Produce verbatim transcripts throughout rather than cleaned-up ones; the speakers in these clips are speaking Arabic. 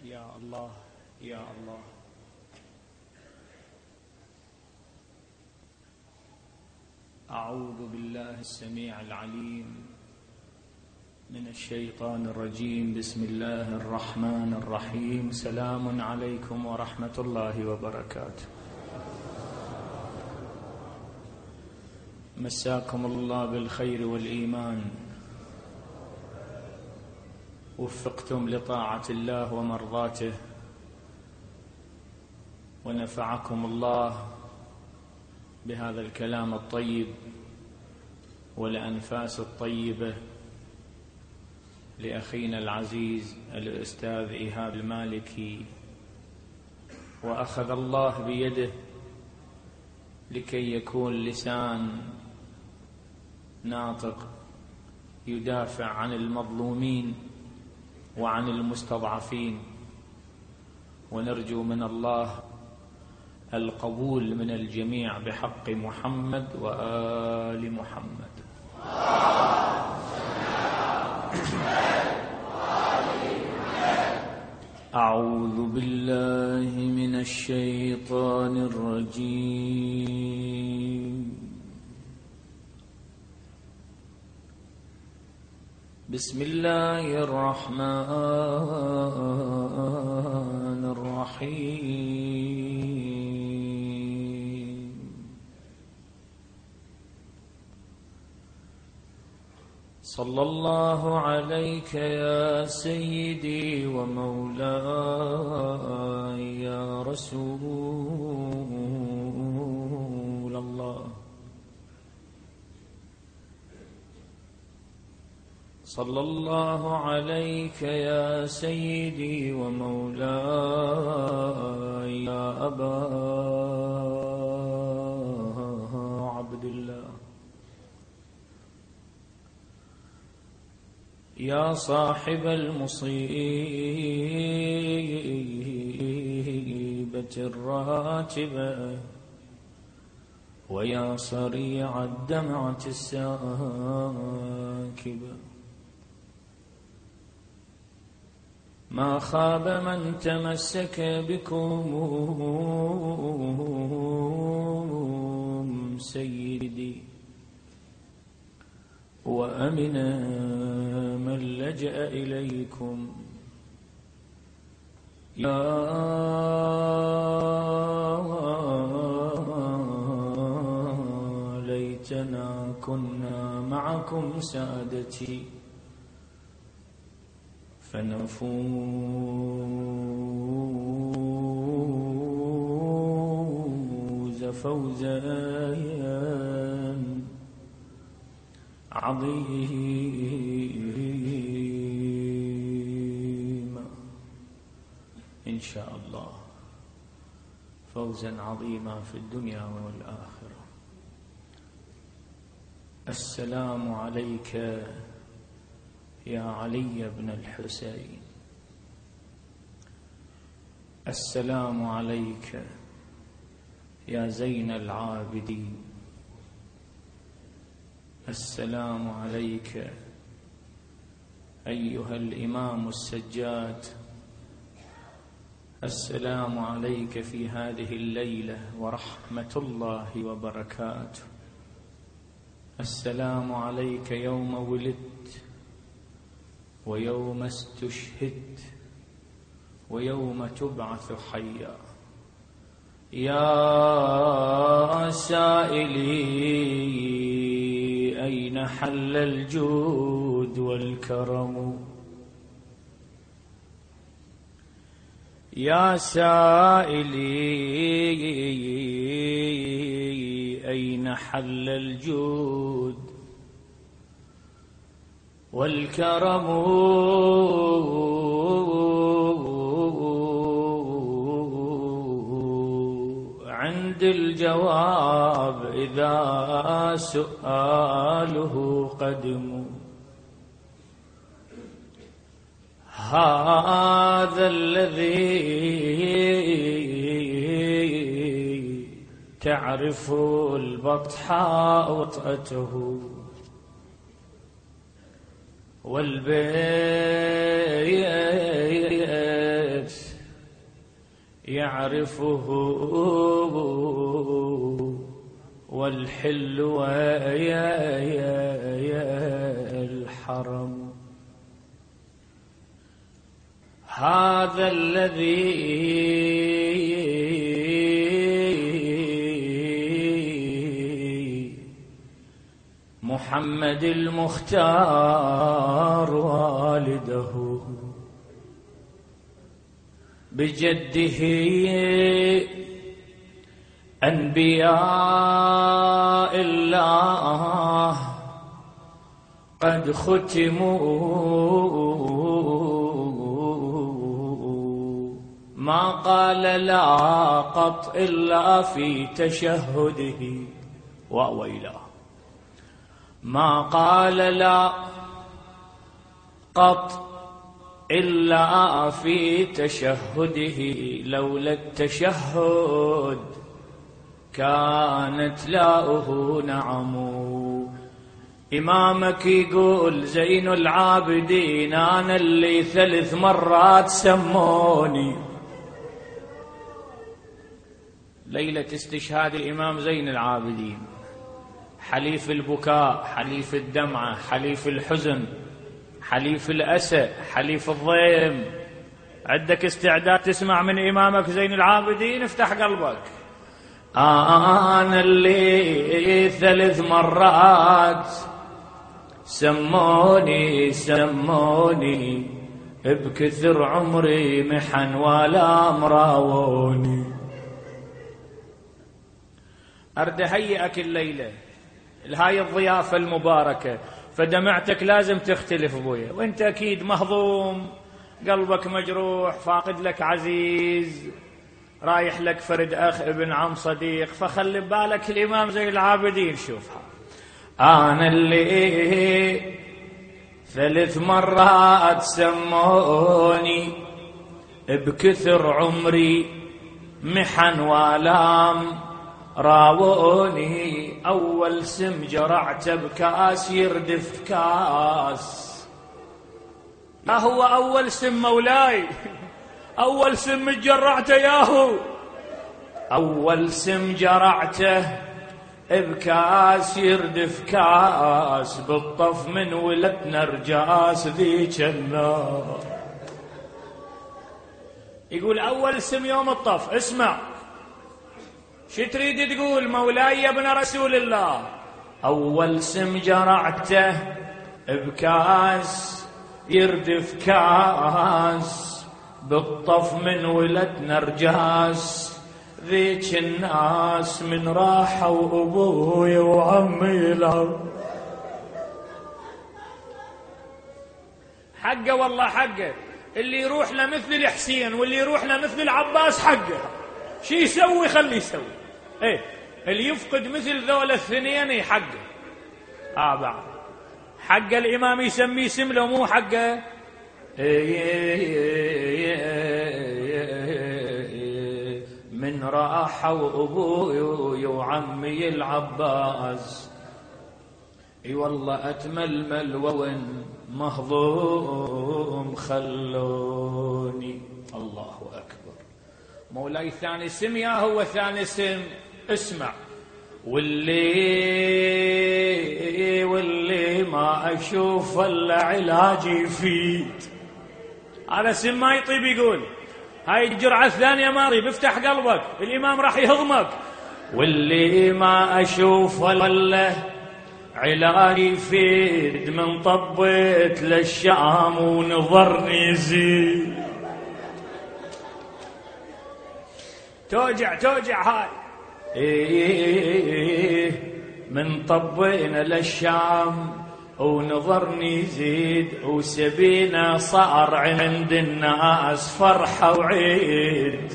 يا الله يا الله. أعوذ بالله السميع العليم من الشيطان الرجيم. بسم الله الرحمن الرحيم. سلام عليكم ورحمة الله وبركاته. مساكم الله بالخير والإيمان، وفقتم لطاعة الله ومرضاته، ونفعكم الله بهذا الكلام الطيب والأنفاس الطيبة لأخينا العزيز الأستاذ إيهاب المالكي، وأخذ الله بيده لكي يكون لسان ناطق يدافع عن المظلومين وعن المستضعفين، ونرجو من الله القبول من الجميع بحق محمد وآل محمد. أعوذ بالله من الشيطان الرجيم. بسم الله الرحمن الرحيم. صلى الله عليك يا سيدي ومولاي يا رسول الله. صلى الله عليك يا سيدي ومولاي يا أبا عبد الله، يا صاحب المصيبة الراتبة، ويا صريع الدمعة الساكبة. ما خاب من تمسك بكم سيدي، وأمن من لجأ إليكم. يا ليتنا كنا معكم سادتي، فنفوز فوزا عظيما إن شاء الله، فوزا عظيما في الدنيا والآخرة. السلام عليك يا علي بن الحسين، السلام عليك يا زين العابدين، السلام عليك أيها الإمام السجاد، السلام عليك في هذه الليلة ورحمة الله وبركاته. السلام عليك يوم ولدت، ويوم استشهدت، ويوم تبعث حيا. يا سائلي أين حل الجود والكرم، يا سائلي أين حل الجود والكرم. عند الجواب إذا سؤاله قدم، هذا الذي تعرف البطحاء وطأته، والبيت يعرفه والحل ويا يا يا الحرم. هذا الذي محمد المختار والده بجده أنبياء الله قد ختموا ما قال لا قط إلا في تشهده وويلاه ما قال لا قط إلا في تشهده لولا التشهد كانت لاؤه نعم. إمامك يقول زين العابدين أنا اللي ثلاث مرات سموني. ليلة استشهاد الإمام زين العابدين حليف البكاء، حليف الدمعة، حليف الحزن، حليف الأسى، حليف الضيم. عندك استعداد تسمع من إمامك زين العابدين؟ افتح قلبك. أنا اللي ثلاث مرات سموني سموني بكثر عمري محن ولا مراوني. أرد هيئك الليلة لهاي الضيافة المباركة، فدمعتك لازم تختلف ابويا، وانت اكيد مهضوم، قلبك مجروح، فاقد لك عزيز، رايح لك فرد اخ ابن عم صديق، فخلي ببالك الامام زين العابدين. شوفها انا اللي ثلاث مرات سموني بكثر عمري محن والام راوني. أول سم جرعته بكاس يردف كاس. ما هو أول سم مولاي؟ أول سم جرعته ياهو. أول سم جرعته بكاس يردف كاس بالطف من ولد نرجاس ذيك النار. يقول أول سم يوم الطف. اسمع شو تريد تقول مولاي يا ابن رسول الله؟ أول سم جرعته بكاس يردف كاس بالطف من ولد نرجاس ذيك الناس من راحوا أبوي وعمي يلعب. حقه والله حقه. اللي يروح لمثل الحسين واللي يروح لمثل العباس حقه. شي يسوي خليه يسوي. ايه اللي يفقد مثل ذول الاثنين حقه. اه بعد حق الامام يسميه سم له مو حقه. من راحوا ابوي وعمي العباس اي والله اتململ وين مهضوم خلوني. الله اكبر. مولاي ثاني سم يا هو ثاني سم. اسمع واللي واللي ما اشوف الا علاجي يفيد. هذا سم ما يطيب. يقول هاي الجرعه الثانيه ما طيب. افتح قلبك الامام راح يهضمك. واللي ما اشوف الا علاجي يفيد من طبيت للشام ونظرني يزيد. توجع توجع هاي. إيه من طبينا للشام ونظرني يزيد وسبينا صار عند الناس فرحة وعيد.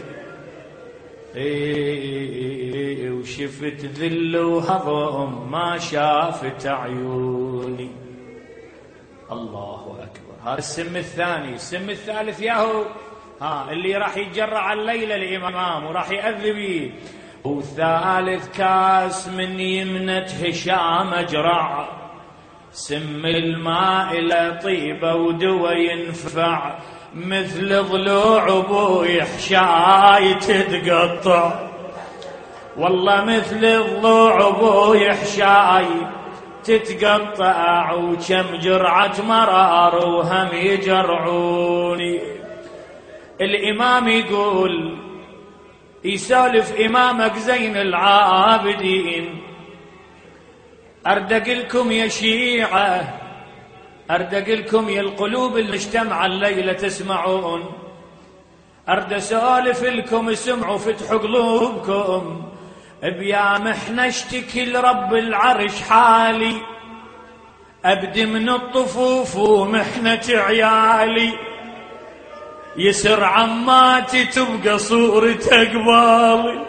إيه وشفت ذل وهضم ما شافت عيوني. الله أكبر. هذا السم الثاني. السم الثالث ياهو ها اللي راح يتجرع الليلة الإمام وراح يأذبيه. وثالث كاس من يمنة هشام أجرع سم الماء له طيبة ودوا ينفع، مثل ضلوع ابوي حشاي تتقطع، والله مثل ضلوع ابوي حشاي تتقطع، وكم جرعة مرار وهم يجرعوني. الإمام يقول، يسولف إمامك زين العابدين، أردق لكم يا شيعة، أردق لكم يا القلوب اللي اجتمع الليلة تسمعون، أرد أسولف لكم اسمعوا فتحوا قلوبكم. بيا محنة اشتكي لرب العرش حالي، أبدي من الطفوف ومحنة عيالي، يسر عماتي تبقى صورة قبالي.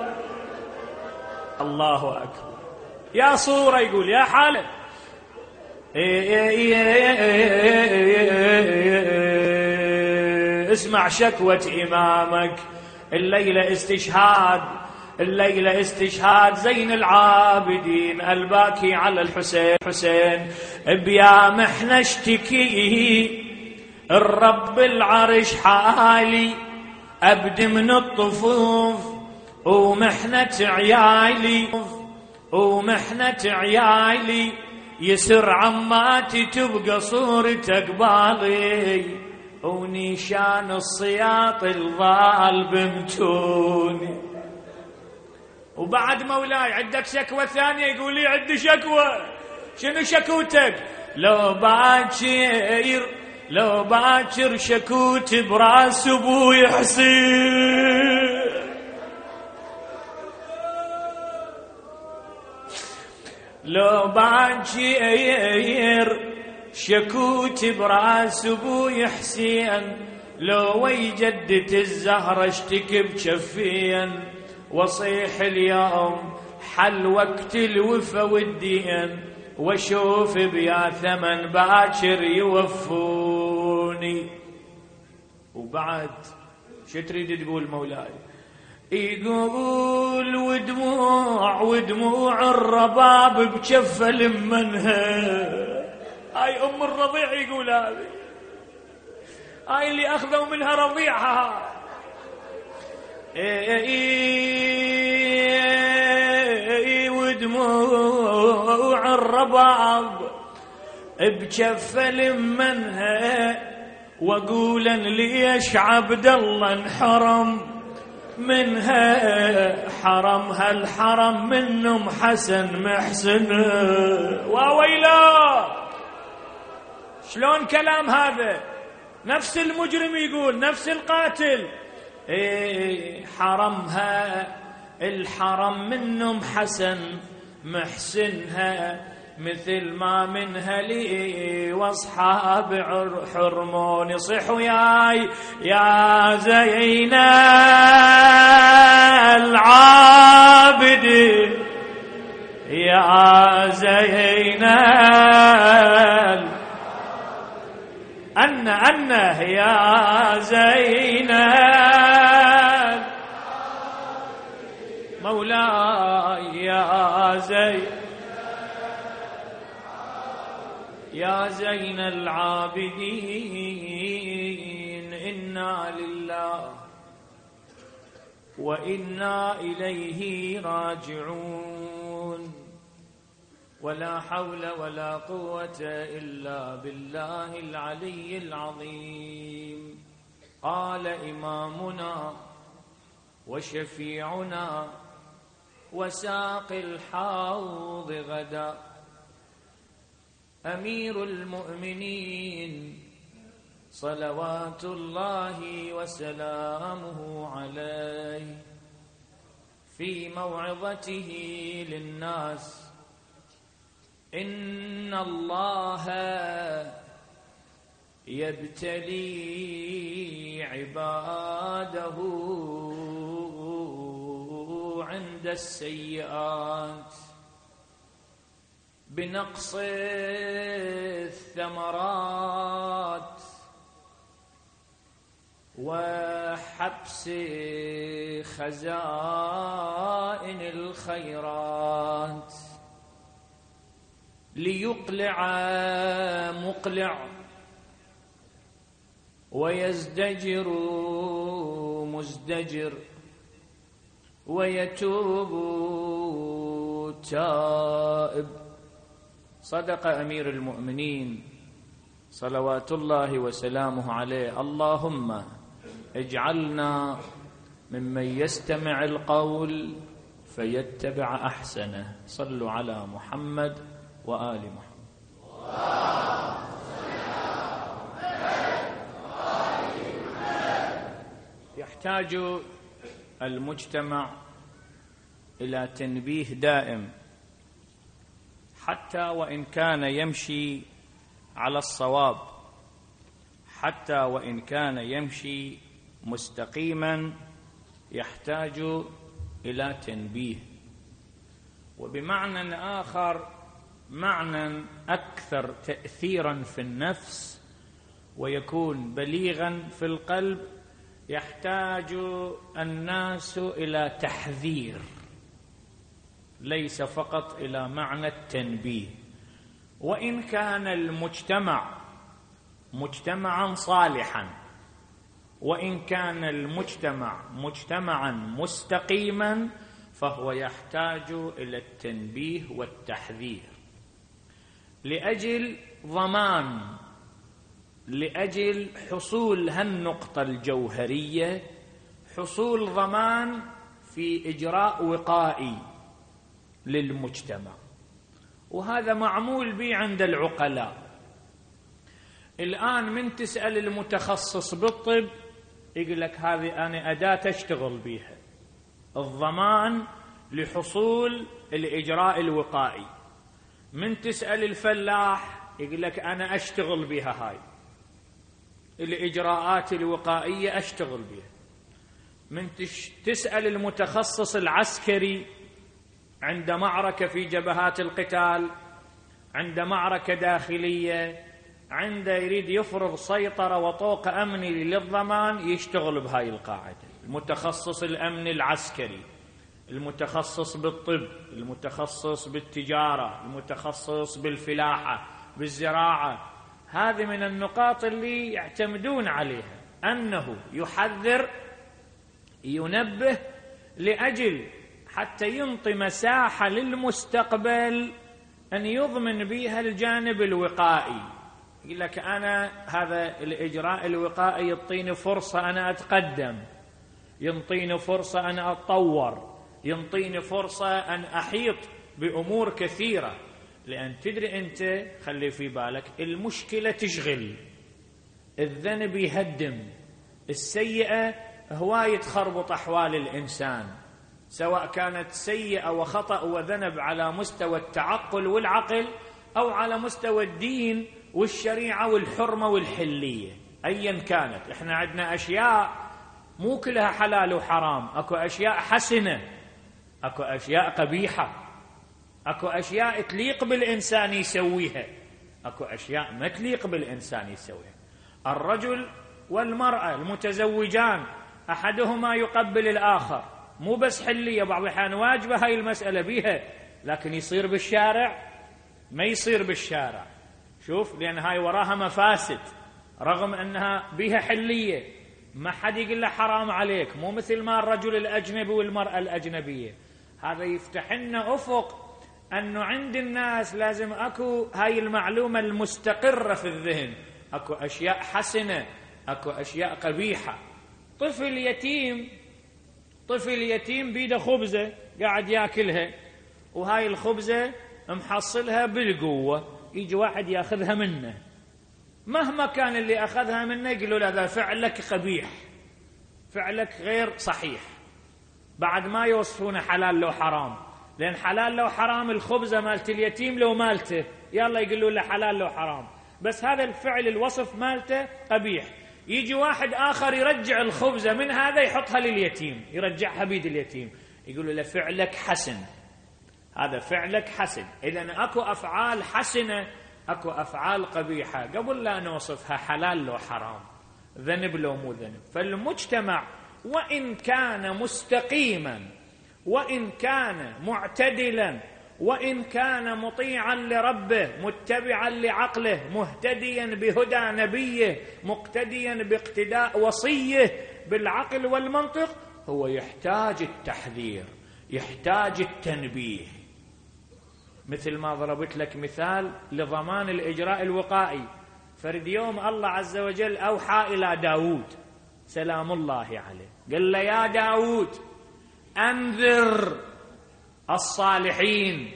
الله أكبر. يا صورة يقول يا حالة، اسمع شكوة إمامك الليلة استشهاد، الليلة استشهاد زين العابدين الباكي على الحسين. حسين بيا محنة اشتكي الرب العرش حالي، أبدي من الطفوف ومحنة عيالي، ومحنة عيالي، يسر عماتي تبقى صورة قبالي، ونيشان الصياط الضال بمتوني. وبعد مولاي عندك شكوى ثانية؟ يقول لي عندي شكوى. شنو شكوتك؟ لو باكر لو باكر شكوت براس ابوي حسين، لو باكر شكوت براس ابوي حسين، لو ويجدت الزهرة اشتكي بشفين، وصيح اليوم حل وقت الوفا والدين، واشوف بيا ثمن باكر يوفوني. وبعد شو تريد تقول مولاي؟ يقول ودموع ودموع الرباب بجفة لمنها، هاي ام الرضيع يقول هذه، هاي اللي اخذوا منها رضيعها. اي ودموع الرباب بجفة لمنها، واقولا ليش عبد الله انحرم منها، حرمها الحرم منهم حسن محسن. وويلا شلون كلام هذا؟ نفس المجرم يقول، نفس القاتل، إيه حرمها الحرم منهم حسن محسنها، مثل ما منها لي واصحاب حرمون. صحوا ياي يا زين العابد، يا زين أن أنه يا زين مولاي، يا زين يا زين العابدين، إنا لله وإنا إليه راجعون، ولا حول ولا قوة إلا بالله العلي العظيم. قال إمامنا وشفيعنا وساق الحوض غدا، أمير المؤمنين صلوات الله وسلامه عليه، في موعظته للناس: إن الله يبتلي عباده عند السيئات بنقص الثمرات وحبس خزائن الخيرات. ليقلع مقلع ويزدجر مزدجر ويتوب تائب. صدق أمير المؤمنين صلوات الله وسلامه عليه. اللهم اجعلنا ممن يستمع القول فيتبع أحسنه. صلوا على محمد وآل محمد. يحتاج المجتمع إلى تنبيه دائم، حتى وإن كان يمشي على الصواب، حتى وإن كان يمشي مستقيما، يحتاج إلى تنبيه. وبمعنى آخر، معنى أكثر تأثيرا في النفس ويكون بليغا في القلب، يحتاج الناس إلى تحذير، ليس فقط إلى معنى التنبيه. وإن كان المجتمع مجتمعا صالحا، وإن كان المجتمع مجتمعا مستقيما، فهو يحتاج إلى التنبيه والتحذير لأجل ضمان، لأجل حصول هالنقطة الجوهرية، حصول ضمان في إجراء وقائي للمجتمع. وهذا معمول به عند العقلاء. الآن من تسأل المتخصص بالطب يقول لك هذه أنا أداة أشتغل بها، الضمان لحصول الإجراء الوقائي. من تسأل الفلاح يقول لك أنا أشتغل بها، هاي الإجراءات الوقائية أشتغل بها. من تسأل المتخصص العسكري عند معركة في جبهات القتال، عند معركة داخلية، عند يريد يفرض سيطرة وطوق أمني للضمان، يشتغل بهاي القاعدة. المتخصص الأمن العسكري، المتخصص بالطب، المتخصص بالتجارة، المتخصص بالفلاحة، بالزراعة، هذه من النقاط اللي يعتمدون عليها، أنه يحذر، ينبه، لأجل حتى ينطي مساحة للمستقبل أن يضمن بها الجانب الوقائي. يقول لك أنا هذا الإجراء الوقائي يعطيني فرصة أنا أتقدم، ينطيني فرصة أنا أتطور، ينطيني فرصة أن أحيط بأمور كثيرة. لأن تدري أنت، خلي في بالك، المشكلة تشغل، الذنب يهدم، السيئة هواية تخربط أحوال الإنسان، سواء كانت سيئة وخطأ وذنب على مستوى التعقل والعقل، أو على مستوى الدين والشريعة والحرمة والحلية، أيا كانت. إحنا عندنا أشياء مو كلها حلال وحرام، أكو أشياء حسنة، أكو أشياء قبيحة، أكو أشياء تليق بالإنسان يسويها، أكو أشياء ما تليق بالإنسان يسويها. الرجل والمرأة المتزوجان أحدهما يقبل الآخر، مو بس حلية، بعض الأحيان واجبة هاي المسألة بيها، لكن يصير بالشارع؟ ما يصير بالشارع. شوف، لأن هاي وراها مفاسد، رغم أنها بيها حلية، ما حد يقول له حرام عليك، مو مثل ما الرجل الأجنبي والمرأة الأجنبية. هذا يفتح لنا أفق أنه عند الناس لازم أكو هاي المعلومة المستقرة في الذهن، أكو أشياء حسنة، أكو أشياء قبيحة. طفل يتيم، طفل يتيم بيده خبزة قاعد ياكلها، وهاي الخبزة محصلها بالقوة، يجي واحد ياخذها منه، مهما كان اللي أخذها منه يقول له هذا فعلك قبيح، فعلك غير صحيح. بعد ما يوصفونه حلال لو حرام، لأن حلال لو حرام الخبزة مالت اليتيم لو مالته، يلا يقولوا له حلال لو حرام، بس هذا الفعل الوصف مالته قبيح. يجي واحد آخر يرجع الخبزة من هذا يحطها لليتيم، يرجعها بيد اليتيم، يقولوا له فعلك حسن، هذا فعلك حسن. إذن أكو أفعال حسنة، أكو أفعال قبيحة، قبل لا نوصفها حلال لو حرام، ذنب لو مو ذنب. فالمجتمع وإن كان مستقيما، وإن كان معتدلا، وإن كان مطيعا لربه متبعا لعقله مهتديا بهدى نبيه مقتديا باقتداء وصيه بالعقل والمنطق، هو يحتاج التحذير، يحتاج التنبيه. مثل ما ضربت لك مثال لضمان الإجراء الوقائي. فرد يوم الله عز وجل أوحى إلى داود سلام الله عليه، قال له يا داود أنذر الصالحين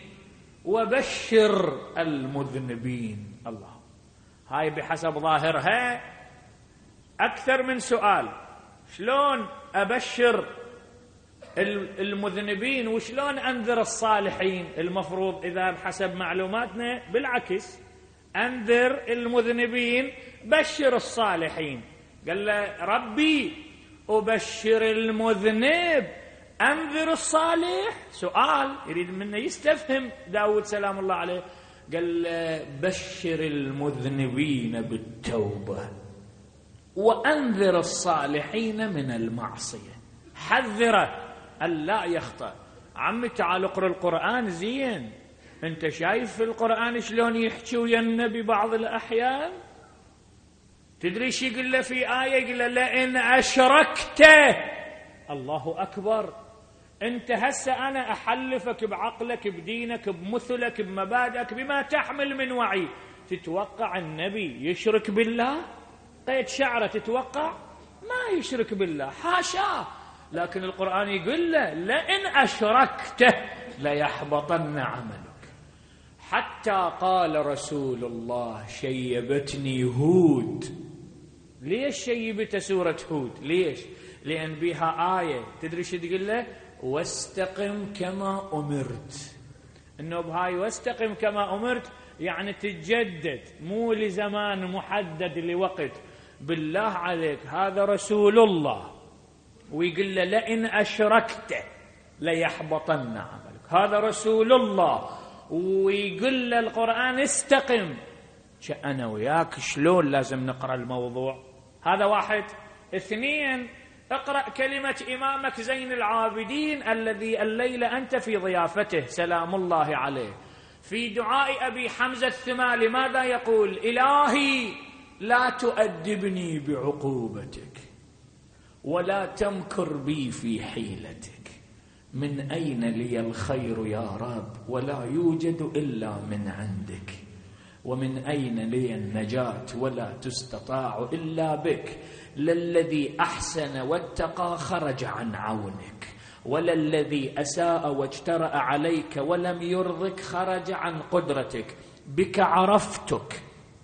وبشر المذنبين. الله، هاي بحسب ظاهرها أكثر من سؤال. شلون أبشر المذنبين وشلون أنذر الصالحين؟ المفروض إذا بحسب معلوماتنا بالعكس، أنذر المذنبين بشر الصالحين. قال له ربي أبشر المذنب أنذر الصالح؟ سؤال يريد منه يستفهم داود سلام الله عليه. قال له بشر المذنبين بالتوبة وأنذر الصالحين من المعصية، حذره ألا يخطأ. عمي تعال اقرأ القرآن زين، انت شايف في القرآن شلون يحكي ويا النبي بعض الأحيان؟ تدري شي يقول له في آية؟ يقول له لئن أشركت. الله أكبر. انت هسه أنا أحلفك بعقلك بدينك بمثلك بمبادئك بما تحمل من وعي، تتوقع النبي يشرك بالله؟ قيد شعره تتوقع؟ ما يشرك بالله، حاشا. لكن القرآن يقول له لئن أشركت ليحبطن عملك. حتى قال رسول الله شيبتني هود. ليش شيبت سورة هود؟ ليش؟ لأن بها آية تدري شو تقول له؟ واستقم كما أمرت. إنه بهاي واستقم كما أمرت يعني تتجدد، مو لزمان محدد لوقت. بالله عليك هذا رسول الله ويقول له لئن أشركت ليحبطن عملك. هذا رسول الله ويقول له القرآن استقم. أنا وياك شلون لازم نقرأ الموضوع؟ هذا واحد. اثنين، اقرأ كلمة إمامك زين العابدين الذي الليلة أنت في ضيافته سلام الله عليه، في دعاء أبي حمزة الثمالي ماذا يقول؟ إلهي لا تؤدبني بعقوبتك ولا تمكر بي في حيلتك، من أين لي الخير يا رب ولا يوجد إلا من عندك، ومن أين لي النجاة ولا تستطاع إلا بك، للذي أحسن واتقى خرج عن عونك، ولا الذي أساء واجترأ عليك ولم يرضك خرج عن قدرتك، بك عرفتك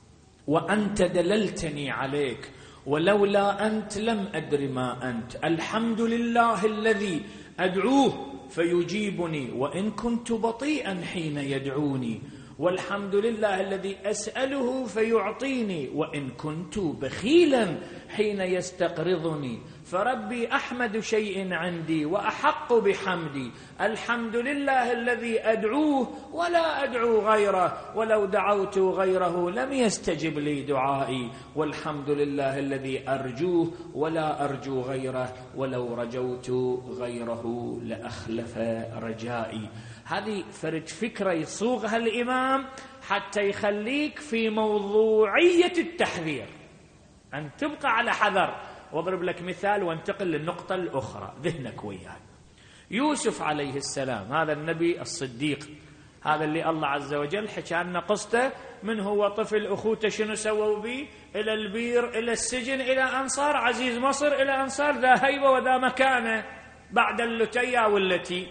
وأنت دللتني عليك، ولولا أنت لم أدر ما أنت، الحمد لله الذي أدعوه فيجيبني وإن كنت بطيئا حين يدعوني، والحمد لله الذي أسأله فيعطيني وإن كنت بخيلا حين يستقرضني، فربي أحمد شيء عندي وأحق بحمدي، الحمد لله الذي أدعوه ولا أدعو غيره، ولو دعوت غيره لم يستجب لي دعائي، والحمد لله الذي أرجوه ولا أرجو غيره، ولو رجوت غيره لأخلف رجائي. هذه فرد فكرة يصوغها الإمام حتى يخليك في موضوعية التحذير، أن تبقى على حذر. واضرب لك مثال وانتقل للنقطة الأخرى ذهنك وياي. يوسف عليه السلام هذا النبي الصديق، هذا اللي الله عز وجل حكى لنا قصته، من هو طفل أخوته شنو سووا به، إلى البير إلى السجن إلى أنصار عزيز مصر إلى أنصار ذا هيبة وذا مكانة بعد اللتية والتي.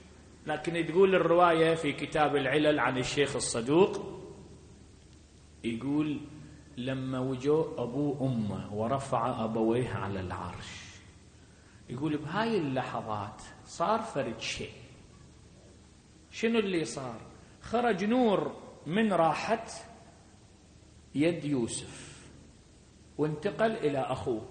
لكن تقول الرواية في كتاب العلل عن الشيخ الصدوق، يقول لما وجوا أبو أمه ورفع أبويه على العرش، يقول بهاي اللحظات صار فرد شيء. شنو اللي صار؟ خرج نور من راحة يد يوسف وانتقل إلى أخوه،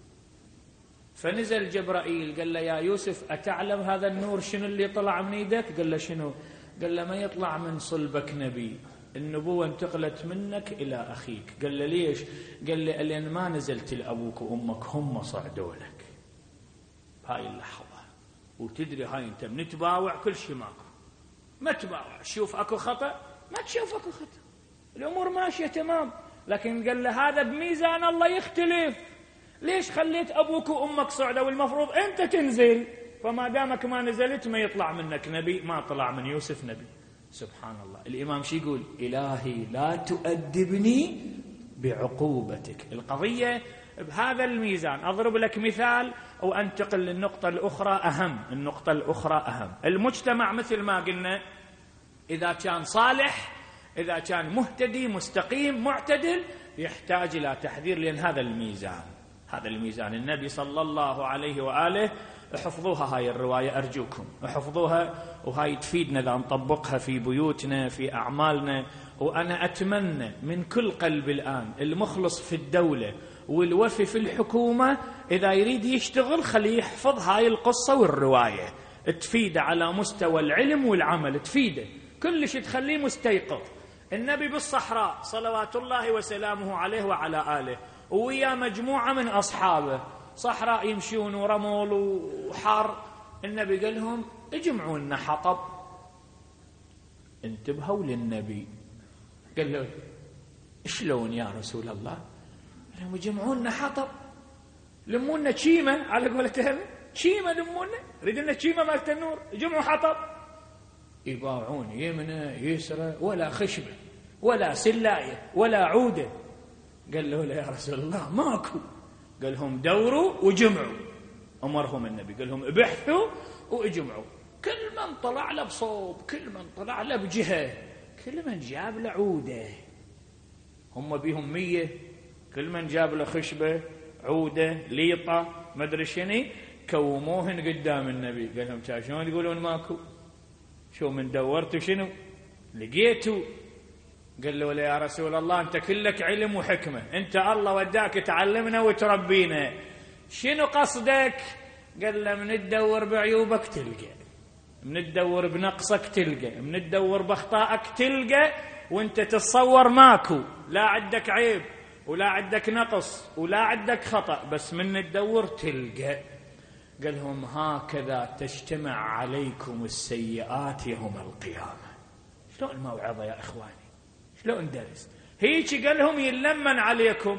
فنزل جبرائيل قال له يا يوسف أتعلم هذا النور شنو اللي طلع من يدك؟ قال له شنو؟ قال له ما يطلع من صلبك نبي، النبوة انتقلت منك إلى أخيك. قال له ليش؟ قال له لأن ما نزلت لأبوك وأمك، هم صعدوا لك هاي اللحظة. وتدري هاي أنت بنتباوع كل شيء ماكو، ما تباوع، شوف أكو خطأ ما تشوف أكو خطأ، الأمور ماشية تمام. لكن قال له هذا بميزان الله يختلف، ليش خليت أبوك وأمك صعدة والمفروض أنت تنزل؟ فما دامك ما نزلت ما يطلع منك نبي، ما طلع من يوسف نبي. سبحان الله. الإمام شي يقول؟ إلهي لا تؤدبني بعقوبتك. القضية بهذا الميزان. أضرب لك مثال وأنتقل للنقطة الأخرى أهم. النقطة الأخرى أهم. المجتمع مثل ما قلنا إذا كان صالح، إذا كان مهتدي مستقيم معتدل، يحتاج إلى تحذير، لأن هذا الميزان، هذا الميزان. النبي صلى الله عليه وآله، احفظوها هاي الرواية أرجوكم، احفظوها، وهاي تفيدنا إذا نطبقها في بيوتنا في أعمالنا. وأنا أتمنى من كل قلب الآن المخلص في الدولة والوفي في الحكومة إذا يريد يشتغل خليه يحفظ هاي القصة والرواية، تفيده على مستوى العلم والعمل، تفيده كلش، تخليه مستيقظ. النبي بالصحراء صلوات الله وسلامه عليه وعلى آله، ويا مجموعة من أصحابه، صحراء يمشون ورمول وحار. النبي قال لهم اجمعوا لنا حطب. انتبهوا للنبي، قال له شلون يا رسول الله؟ قال لهم اجمعوا لنا حطب، لمونا تشيمة على قولتهم، تشيمة لمونا، ردنا تشيمة مالت النور، اجمعوا حطب. يباعون يمنى يسرى، ولا خشبة ولا سلاية ولا عودة. قال له لا يا رسول الله ماكو. قال لهم دوروا وجمعوا. أمرهم النبي قال لهم ابحثوا واجمعوا. كل من طلع له بصوب، كل من طلع له بجهة، كل من جاب له عودة. هم بيهم مية، كل من جاب له خشبة عودة ليطة ما أدري شنو، كوموهن قدام النبي. قال لهم شلون تقولون ماكو؟ شو من دورتوا شنو لقيتوا؟ قال له يا رسول الله أنت كلك علم وحكمة، أنت الله وداك تعلمنا وتربينا، شنو قصدك؟ قال له من تدور بعيوبك تلقى، من تدور بنقصك تلقى، من تدور باخطائك تلقى، وانت تتصور ماكو، لا عندك عيب ولا عندك نقص ولا عندك خطأ، بس من تدور تلقى. قال لهم هكذا تجتمع عليكم السيئات يوم القيامة. شلون موعظة يا إخواني، شلون درس هيك؟ قال لهم يلمن عليكم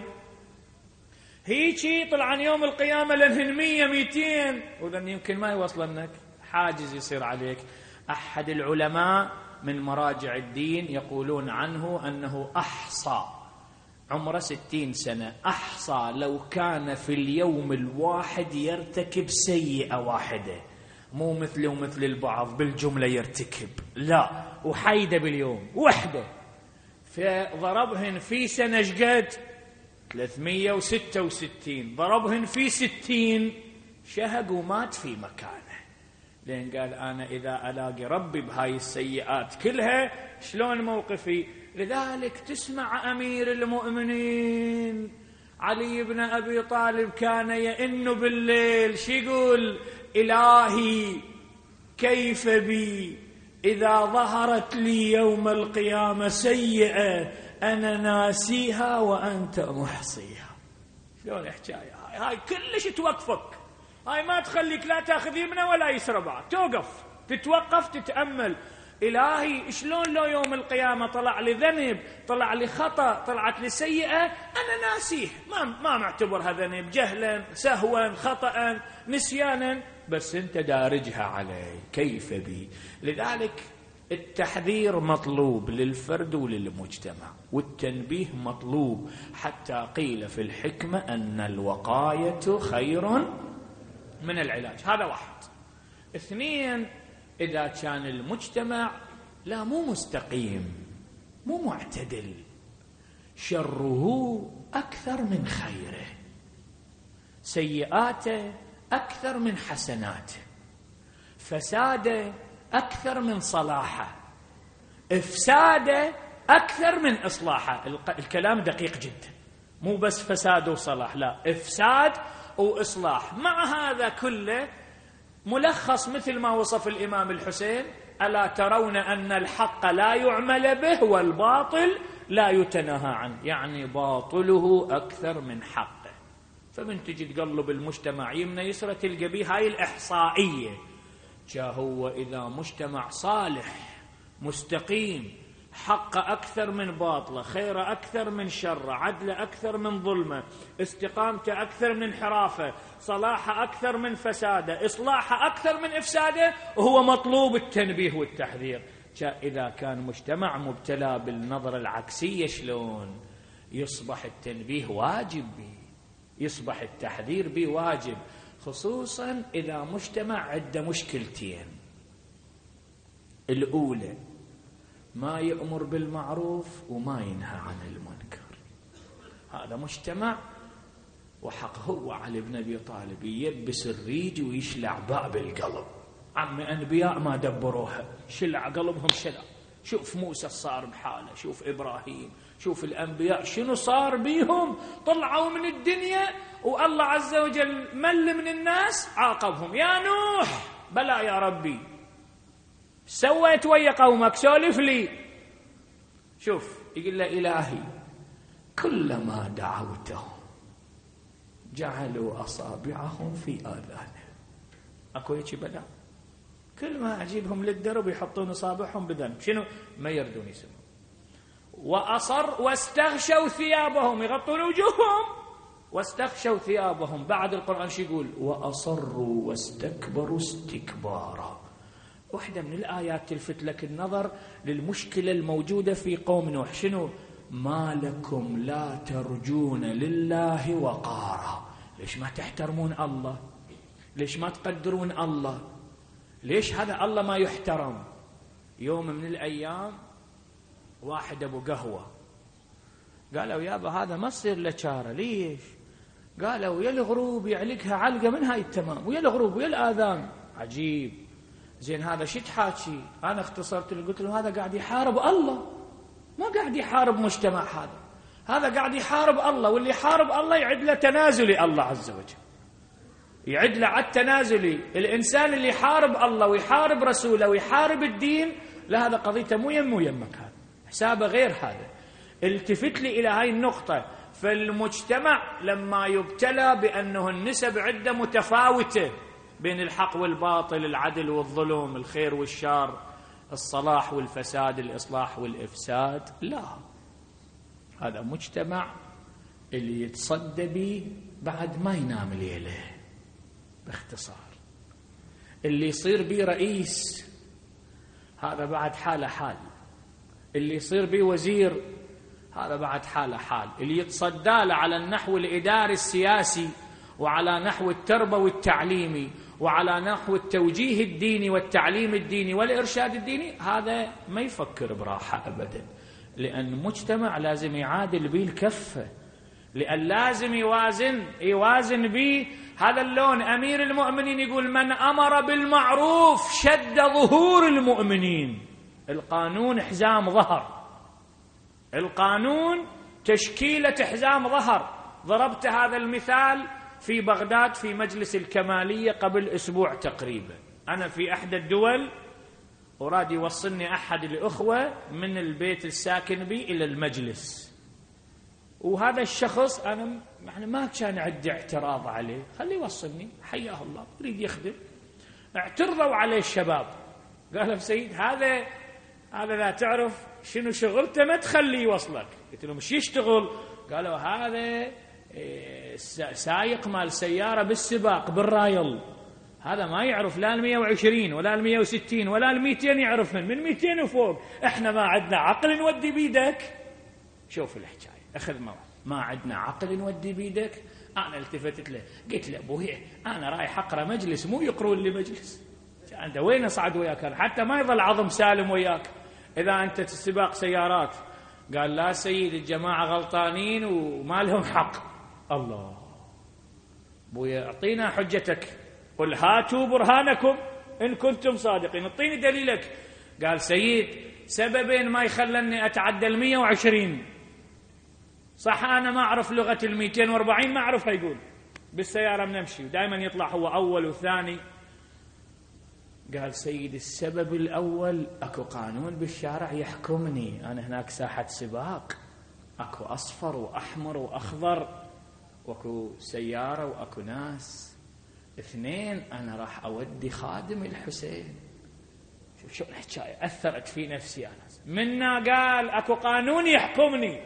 هيك، طلعا يوم القيامة لنهن مية ميتين، وذن يمكن ما يوصلنك، حاجز يصير عليك. أحد العلماء من مراجع الدين يقولون عنه أنه أحصى عمره ستين سنة، أحصى لو كان في اليوم الواحد يرتكب سيئة واحدة، مو مثل ومثل البعض بالجملة يرتكب، لا، وحيدة باليوم وحدة، فضربهن في سنة شقد ثلاثمية وستة وستين، ضربهن في ستين، شهق ومات في مكانه. لأن قال أنا إذا ألاقي ربي بهاي السيئات كلها شلون موقفي؟ لذلك تسمع أمير المؤمنين علي بن أبي طالب كان يئن بالليل، شو يقول؟ إلهي كيف بي إذا ظهرت لي يوم القيامة سيئة أنا ناسيها وأنت محصيها. شلون الحكاية هاي؟ هاي كلش توقفك، هاي ما تخليك لا تاخذ يمنى ولا يسرى بعد، توقف تتوقف تتأمل. إلهي شلون لو يوم القيامة طلع لي ذنب، طلع لي خطأ، طلعت لي سيئة، أنا ناسيه، ما ما معتبرها ذنب، جهلا سهوا خطأ نسيانا، بس أنت دارجها علي، كيف بي؟ لذلك التحذير مطلوب للفرد وللمجتمع، والتنبيه مطلوب، حتى قيل في الحكمة أن الوقاية خير من العلاج. هذا واحد. اثنين، إذا كان المجتمع لا مو مستقيم، مو معتدل، شره أكثر من خيره، سيئاته أكثر من حسناته، فساده أكثر من صلاحه، إفساده أكثر من إصلاحه. الكلام دقيق جدا، مو بس فساد وصلاح، لا، إفساد وإصلاح. مع هذا كله ملخص مثل ما وصف الإمام الحسين: ألا ترون أن الحق لا يعمل به والباطل لا يتناهى عنه، يعني باطله أكثر من حقه. فمن تجي تقلب المجتمع يمنى يسرى تلقى بيه هاي الإحصائية. جا هو إذا مجتمع صالح مستقيم، حق أكثر من باطله، خير أكثر من شره، عدل أكثر من ظلمه، استقامته أكثر من انحرافه، صلاح أكثر من فساده، إصلاح أكثر من إفساده، وهو مطلوب التنبيه والتحذير. إذا كان مجتمع مبتلى بالنظرة العكسية شلون يصبح التنبيه واجب به، يصبح التحذير به واجب، خصوصا إذا مجتمع عنده مشكلتين. الأولى ما يأمر بالمعروف وما ينهى عن المنكر، هذا مجتمع وحق هو علي بن أبي طالب يلبس الريج ويشلع باب القلب. عم أنبياء ما دبروها، شلع قلبهم شلع. شوف موسى صار بحاله، شوف إبراهيم، شوف الأنبياء شنو صار بيهم، طلعوا من الدنيا والله عز وجل مل من الناس عاقبهم. يا نوح بلى يا ربي، سويت ويا قومك، سولف لي. شوف يقول له إلهي كلما دعوتهم جعلوا أصابعهم في آذانهم. أكو هيك بلا، كل ما أجيبهم للدرب يحطون أصابعهم بذنب، شنو ما يردون يسمعون. وأصر واستغشوا ثيابهم، يغطون وجوههم واستغشوا ثيابهم. بعد القرآن شو يقول؟ وأصروا واستكبروا استكبارا. واحدة من الآيات تلفت لك النظر للمشكلة الموجودة في قوم نوح. شنو؟ ما لكم لا ترجون لله وقارا. ليش ما تحترمون الله؟ ليش ما تقدرون الله؟ ليش هذا الله ما يحترم؟ يوم من الأيام واحد أبو قهوة قالوا يابا هذا ما تصير له شارة. ليش؟ قالوا يا الغروب يعلقها علقة من هاي التمام، ويا الغروب ويا الآذان. عجيب. زين هذا شو تحاكي؟ أنا اختصرت له قلت له هذا قاعد يحارب الله، ما قاعد يحارب مجتمع، هذا هذا قاعد يحارب الله، واللي يحارب الله يعد له تنازلي الله عز وجل، يعد له على التنازلي. الإنسان اللي يحارب الله ويحارب رسوله ويحارب الدين، لا هذا قضيته مو يم يمك، هذا حسابه غير. هذا التفت لي إلى هاي النقطة. فالمجتمع لما يبتلى بأنه النسب عدة متفاوتة بين الحق والباطل، العدل والظلم، الخير والشر، الصلاح والفساد، الإصلاح والإفساد، لا، هذا مجتمع اللي يتصدى به بعد ما ينام ليله. باختصار اللي يصير به رئيس هذا بعد حاله حال، اللي يصير به وزير هذا بعد حاله حال، اللي يتصدى له على النحو الإداري السياسي وعلى نحو التربوي التعليمي وعلى نحو التوجيه الديني والتعليم الديني والإرشاد الديني، هذا ما يفكر براحة أبدا. لأن مجتمع لازم يعادل به الكفة، لأن لازم يوازن يوازن به هذا اللون. أمير المؤمنين يقول من أمر بالمعروف شد ظهور المؤمنين. القانون حزام ظهر، القانون تشكيلة حزام ظهر. ضربت هذا المثال في بغداد في مجلس الكمالية قبل أسبوع تقريبا. أنا في أحد الدول أراد يوصلني أحد الأخوة من البيت الساكن بي إلى المجلس، وهذا الشخص أنا يعني ما كان عندي اعتراض عليه، خليه يوصلني حياه الله، يريد يخدم. اعترضوا عليه الشباب، قالوا سيد هذا هذا لا تعرف شنو شغلته ما تخليه يوصلك. قلت لهم مش يشتغل؟ قالوا هذا سايق مال سيارة بالسباق بالرايل، هذا ما يعرف لا المية وعشرين ولا المية وستين ولا الميتين، يعرفن من ميتين وفوق. احنا ما عندنا عقل نودي بيدك. شوف الحكاية، اخذ موعد، ما عندنا عقل نودي بيدك. انا التفتت له قلت له ابوي انا رايح اقرا مجلس، مو يقرون لي مجلس. انت وين اصعد وياك حتى ما يظل عظم سالم وياك اذا انت سباق سيارات؟ قال لا سيد الجماعة غلطانين وما لهم حق. الله بويا اعطينا حجتك، قل هاتوا برهانكم إن كنتم صادقين، اعطيني دليلك. قال سيد سببين ما يخلني أتعدى المية وعشرين. صح أنا ما أعرف لغة الميتين واربعين، ما أعرفها، يقول بالسيارة بنمشي ودائما يطلع هو أول وثاني. قال سيد السبب الأول أكو قانون بالشارع يحكمني، أنا هناك ساحة سباق، أكو أصفر وأحمر وأخضر، وأكو سيارة وأكو ناس. اثنين أنا راح أودي خادم الحسين. شوف شو الحكاية أثرت في نفسي أنا. منا قال أكو قانون يحكمني،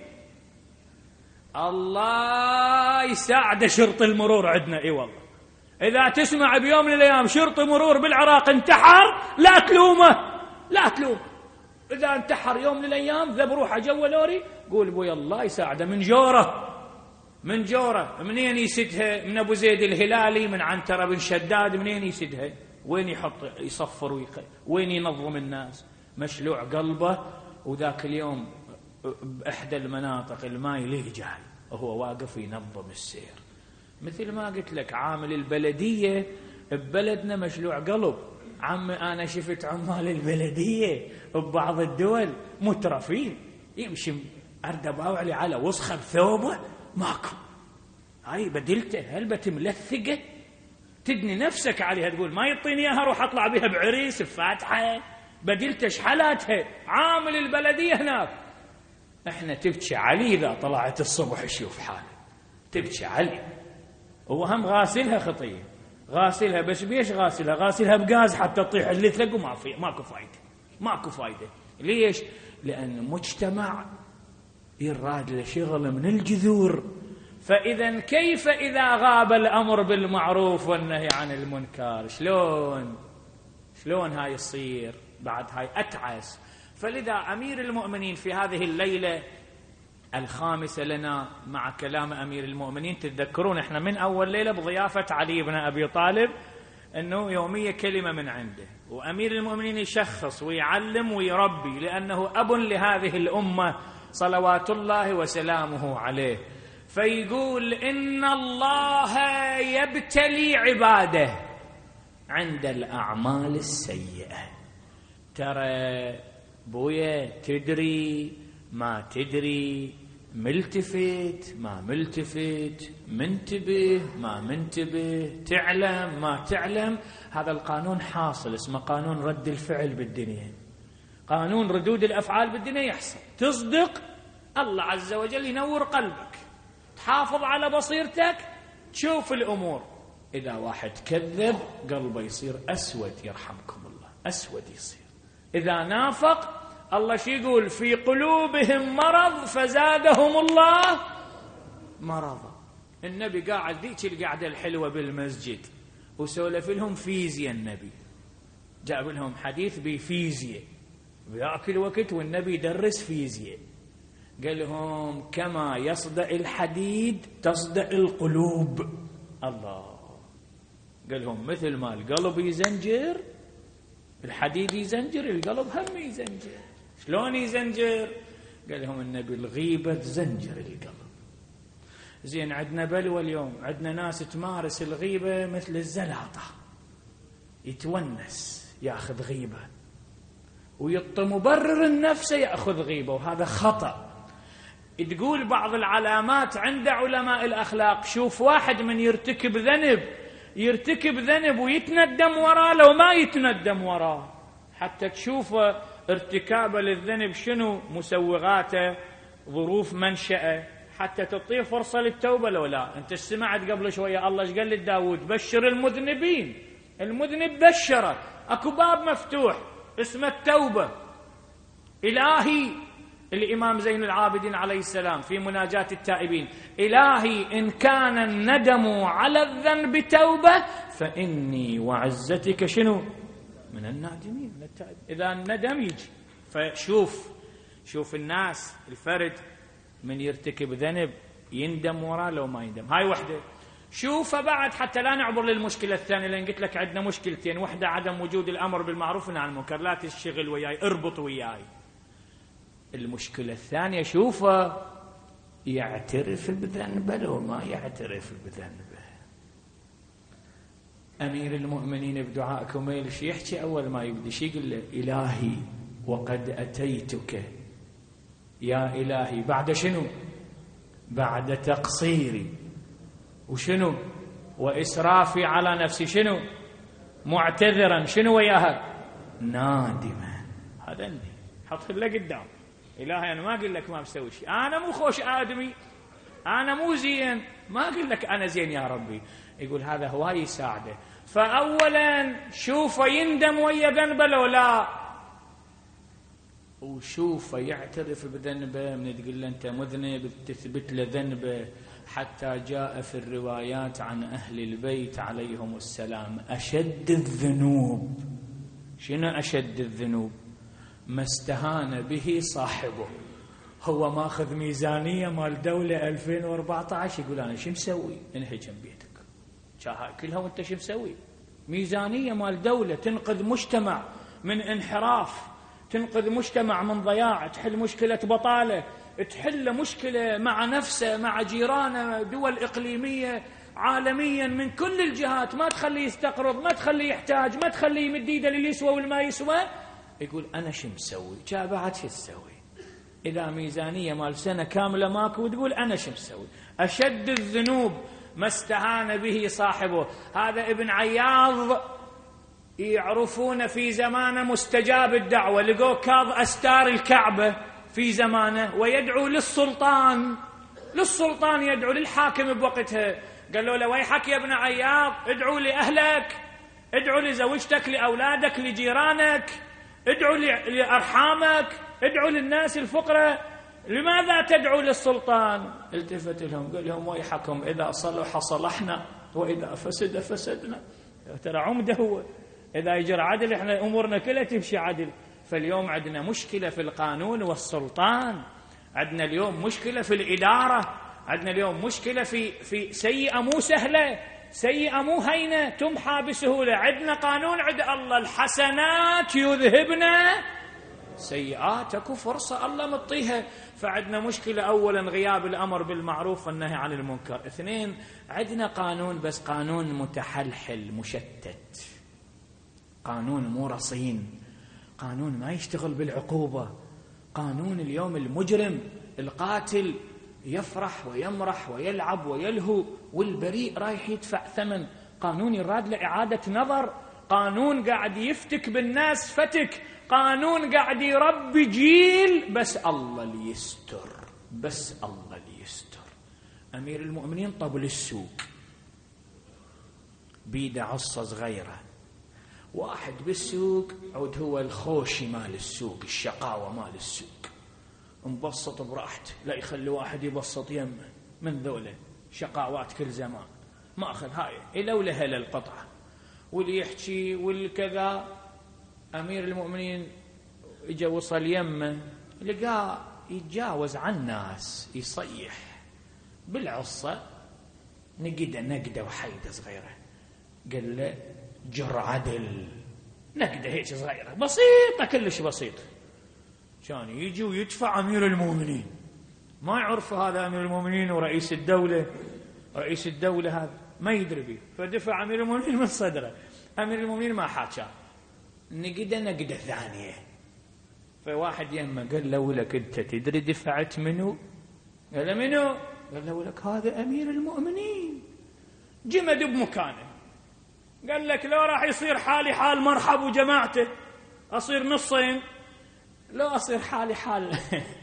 الله يساعد شرط المرور عندنا. اي والله إذا تسمع بيوم من الأيام شرط مرور بالعراق انتحر لا تلومه، لا تلومه. إذا انتحر يوم من الأيام ذب روحه جوا لوري، قول بوي الله يساعده من جوره، من جوره. منين يسدها؟ من أبو زيد الهلالي، من عنترة بن شداد، منين يسدها؟ وين يحط يصفر ويخ... وين ينظم الناس؟ مشلوع قلبه. وذاك اليوم بإحدى المناطق الماي ليه جاي وهو واقف ينظم السير، مثل ما قلت لك عامل البلدية ببلدنا مشلوع قلب. عمي أنا شفت عمال البلدية ببعض الدول مترفين، يمشي أردباوعلي على وسخة بثوبه ماكو، هاي بدلته هلبة ملثقة تدني نفسك عليها، تقول ما يعطيني اياها اروح اطلع بها بعريس بفاتحه، بدلته شحلاتها. عامل البلديه هناك احنا تبكي علي اذا طلعت الصبح شوف حاله، تبكي علي. هو هم غاسلها خطيه، غاسلها بس بيش غاسلها؟ غاسلها بغاز حتى تطيح اللثق وما في ماكو فايده، ماكو فايده. ليش؟ لان مجتمع يراد له شغل من الجذور. فإذا كيف إذا غاب الأمر بالمعروف والنهي عن المنكر؟ شلون شلون هاي يصير؟ بعد هاي أتعس. فلذا أمير المؤمنين في هذه الليلة الخامسة لنا مع كلام أمير المؤمنين، تتذكرون احنا من أول ليلة بضيافة علي بن أبي طالب أنه يومية كلمة من عنده، وأمير المؤمنين يشخص ويعلم ويربي لأنه أب لهذه الأمة صلوات الله وسلامه عليه. فيقول إن الله يبتلي عباده عند الأعمال السيئة. ترى بويا تدري ما تدري، ملتفت ما ملتفت، منتبه ما منتبه، تعلم ما تعلم، هذا القانون حاصل، اسمه قانون رد الفعل بالدنيا، قانون ردود الأفعال بالدنيا يحصل. تصدق الله عز وجل ينور قلبك، تحافظ على بصيرتك، تشوف الأمور. إذا واحد كذب قلبه يصير أسود، يرحمكم الله، أسود يصير. إذا نافق الله شي يقول؟ في قلوبهم مرض فزادهم الله مرضا. النبي قاعد ذيك القعدة الحلوة بالمسجد وسولف لهم فيزياء، النبي جاب لهم حديث بفيزياء بذاك الوقت، والنبي يدرس فيزياء. قال لهم كما يصدأ الحديد تصدأ القلوب. الله قال لهم مثل ما القلب يزنجر، الحديد يزنجر، القلب هم يزنجر. شلون يزنجر؟ قال لهم النبي الغيبة تزنجر القلب. زين عندنا بلوى اليوم، عندنا ناس تمارس الغيبة مثل الزلاطة، يتونس ياخذ غيبة، ويطي مبرر النفس ياخذ غيبة، وهذا خطأ. تقول بعض العلامات عند علماء الأخلاق، شوف واحد من يرتكب ذنب يرتكب ذنب ويتندم وراه لو ما يتندم وراه، حتى تشوف ارتكابه للذنب شنو مسوغاته، ظروف منشأه، حتى تعطيه فرصة للتوبة لو لا. انت سمعت قبل شوية الله ايش قال لداود؟ بشر المذنبين. المذنب بشره، اكو باب مفتوح اسمه التوبة. إلهي، الإمام زين العابدين عليه السلام في مناجاة التائبين، إلهي إن كان الندم على الذنب توبة فإني وعزتك شنو؟ من النادمين، من التائب. إذا الندم يجي. فشوف شوف الناس، الفرد من يرتكب ذنب يندم وراه لو ما يندم. هاي وحدة. شوف بعد حتى لا نعبر للمشكلة الثانية، لأن قلت لك عندنا مشكلتين، وحدة عدم وجود الأمر بالمعروف والنهي عن المنكر، لا تشتغل وياي، اربط وياي. المشكلة الثانية شوفه يعترف بذنبه لو ما يعترف بذنبه. أمير المؤمنين بدعاء كميل شي يحكي أول ما يبدأ، شي يقول له إلهي وقد أتيتك يا إلهي بعد شنو؟ بعد تقصيري وشنو؟ وإسرافي على نفسي، شنو؟ معتذرا، شنو وياها؟ نادما. هذا اللي حط له قدام. إلهي أنا ما أقول لك ما بسوي شيء، أنا مو خوش آدمي، أنا مو زين، ما أقول لك أنا زين يا ربي. يقول هذا هو يساعده. فأولا شوفه يندم ويا ذنبه لو لا، وشوفه يعترف بذنبه، من تقول له أنت مذنب تثبت له ذنبه، حتى جاء في الروايات عن أهل البيت عليهم السلام أشد الذنوب. شنو أشد الذنوب؟ ما استهان به صاحبه. هو ماخذ ميزانية مال دولة ألفين وأربعة عشر، يقول أنا شو مسوي؟ انهجم بيتك شاهاي كلها وانت شو مسوي؟ ميزانية مال دولة تنقذ مجتمع من انحراف، تنقذ مجتمع من ضياع، تحل مشكلة بطالة، تحل مشكلة مع نفسه مع جيرانه، دول إقليمية عالميا من كل الجهات، ما تخليه يستقرض، ما تخليه يحتاج، ما تخليه يمد ايده للي يسوى والما يسوى. يقول أنا شو مسوي؟ جاء بعد شو تسوي؟ إذا ميزانية مال سنة كاملة ماكو تقول أنا شو مسوي؟ أشد الذنوب ما استهان به صاحبه. هذا ابن عياض يعرفون في زمانه مستجاب الدعوة، لقوه كاظ أستار الكعبة في زمانه ويدعو للسلطان، للسلطان يدعو للحاكم بوقتها. قالوا له ويحك يا ابن عياض، ادعو لأهلك، ادعو لزوجتك، لأولادك، لجيرانك، ادعو لأرحامك، ادعو للناس الفقراء، لماذا تدعو للسلطان؟ التفت لهم قال لهم ويحكم، إذا صلح صلحنا وإذا فسد فسدنا. ترى عمده هو، إذا يجرى عدل احنا أمورنا كلها تمشي عدل. فاليوم عندنا مشكلة في القانون والسلطان، عندنا اليوم مشكلة في الإدارة، عندنا اليوم مشكلة في في سيئة مو سهلة، سيئة مو هينة تمحى بسهولة. عندنا قانون عند الله الحسنات يذهبن سيئات، اكو فرصة الله مطيها. فعندنا مشكلة أولا غياب الأمر بالمعروف والنهي عن المنكر. اثنين عندنا قانون بس قانون متحلحل مشتت، قانون مو رصين، قانون ما يشتغل بالعقوبة. قانون اليوم المجرم القاتل يفرح ويمرح ويلعب ويلهو، والبريء رايح يدفع ثمن. قانون يراد لإعادة نظر، قانون قاعد يفتك بالناس فتك، قانون قاعد يربي جيل بس الله اللي يستر، بس الله اللي يستر. أمير المؤمنين طبل السوق بيده عصا صغيرة، واحد بالسوق عود هو الخوشي مال السوق، الشقاوة مال السوق، مبسط براحته، لا يخلي واحد يبسط يمه من ذوله شقاوات كل زمان، ما أخذ هاي إلا ولهلا القطعة واللي يحكي والكذا. أمير المؤمنين إجا وصل يمه لقاه يتجاوز عن الناس، يصيح بالعصا نقده نقده وحيدة صغيرة، قال له جر عدل، نقده هيك صغيرة بسيطة كلش بسيطة. كان يجي ويدفع أمير المؤمنين، ما يعرف هذا أمير المؤمنين ورئيس الدولة، رئيس الدولة هذا ما يدري به، فدفع أمير المؤمنين من صدره. أمير المؤمنين ما حاكى، نقده نقده ثانية. فواحد يمه قال له ولك أنت تدري دفعت منه؟ قال له منه؟ قال له ولك هذا أمير المؤمنين. جمد بمكانه، قال لك لو راح يصير حالي حال مرحب وجماعته أصير نصين، لو أصير حالي حال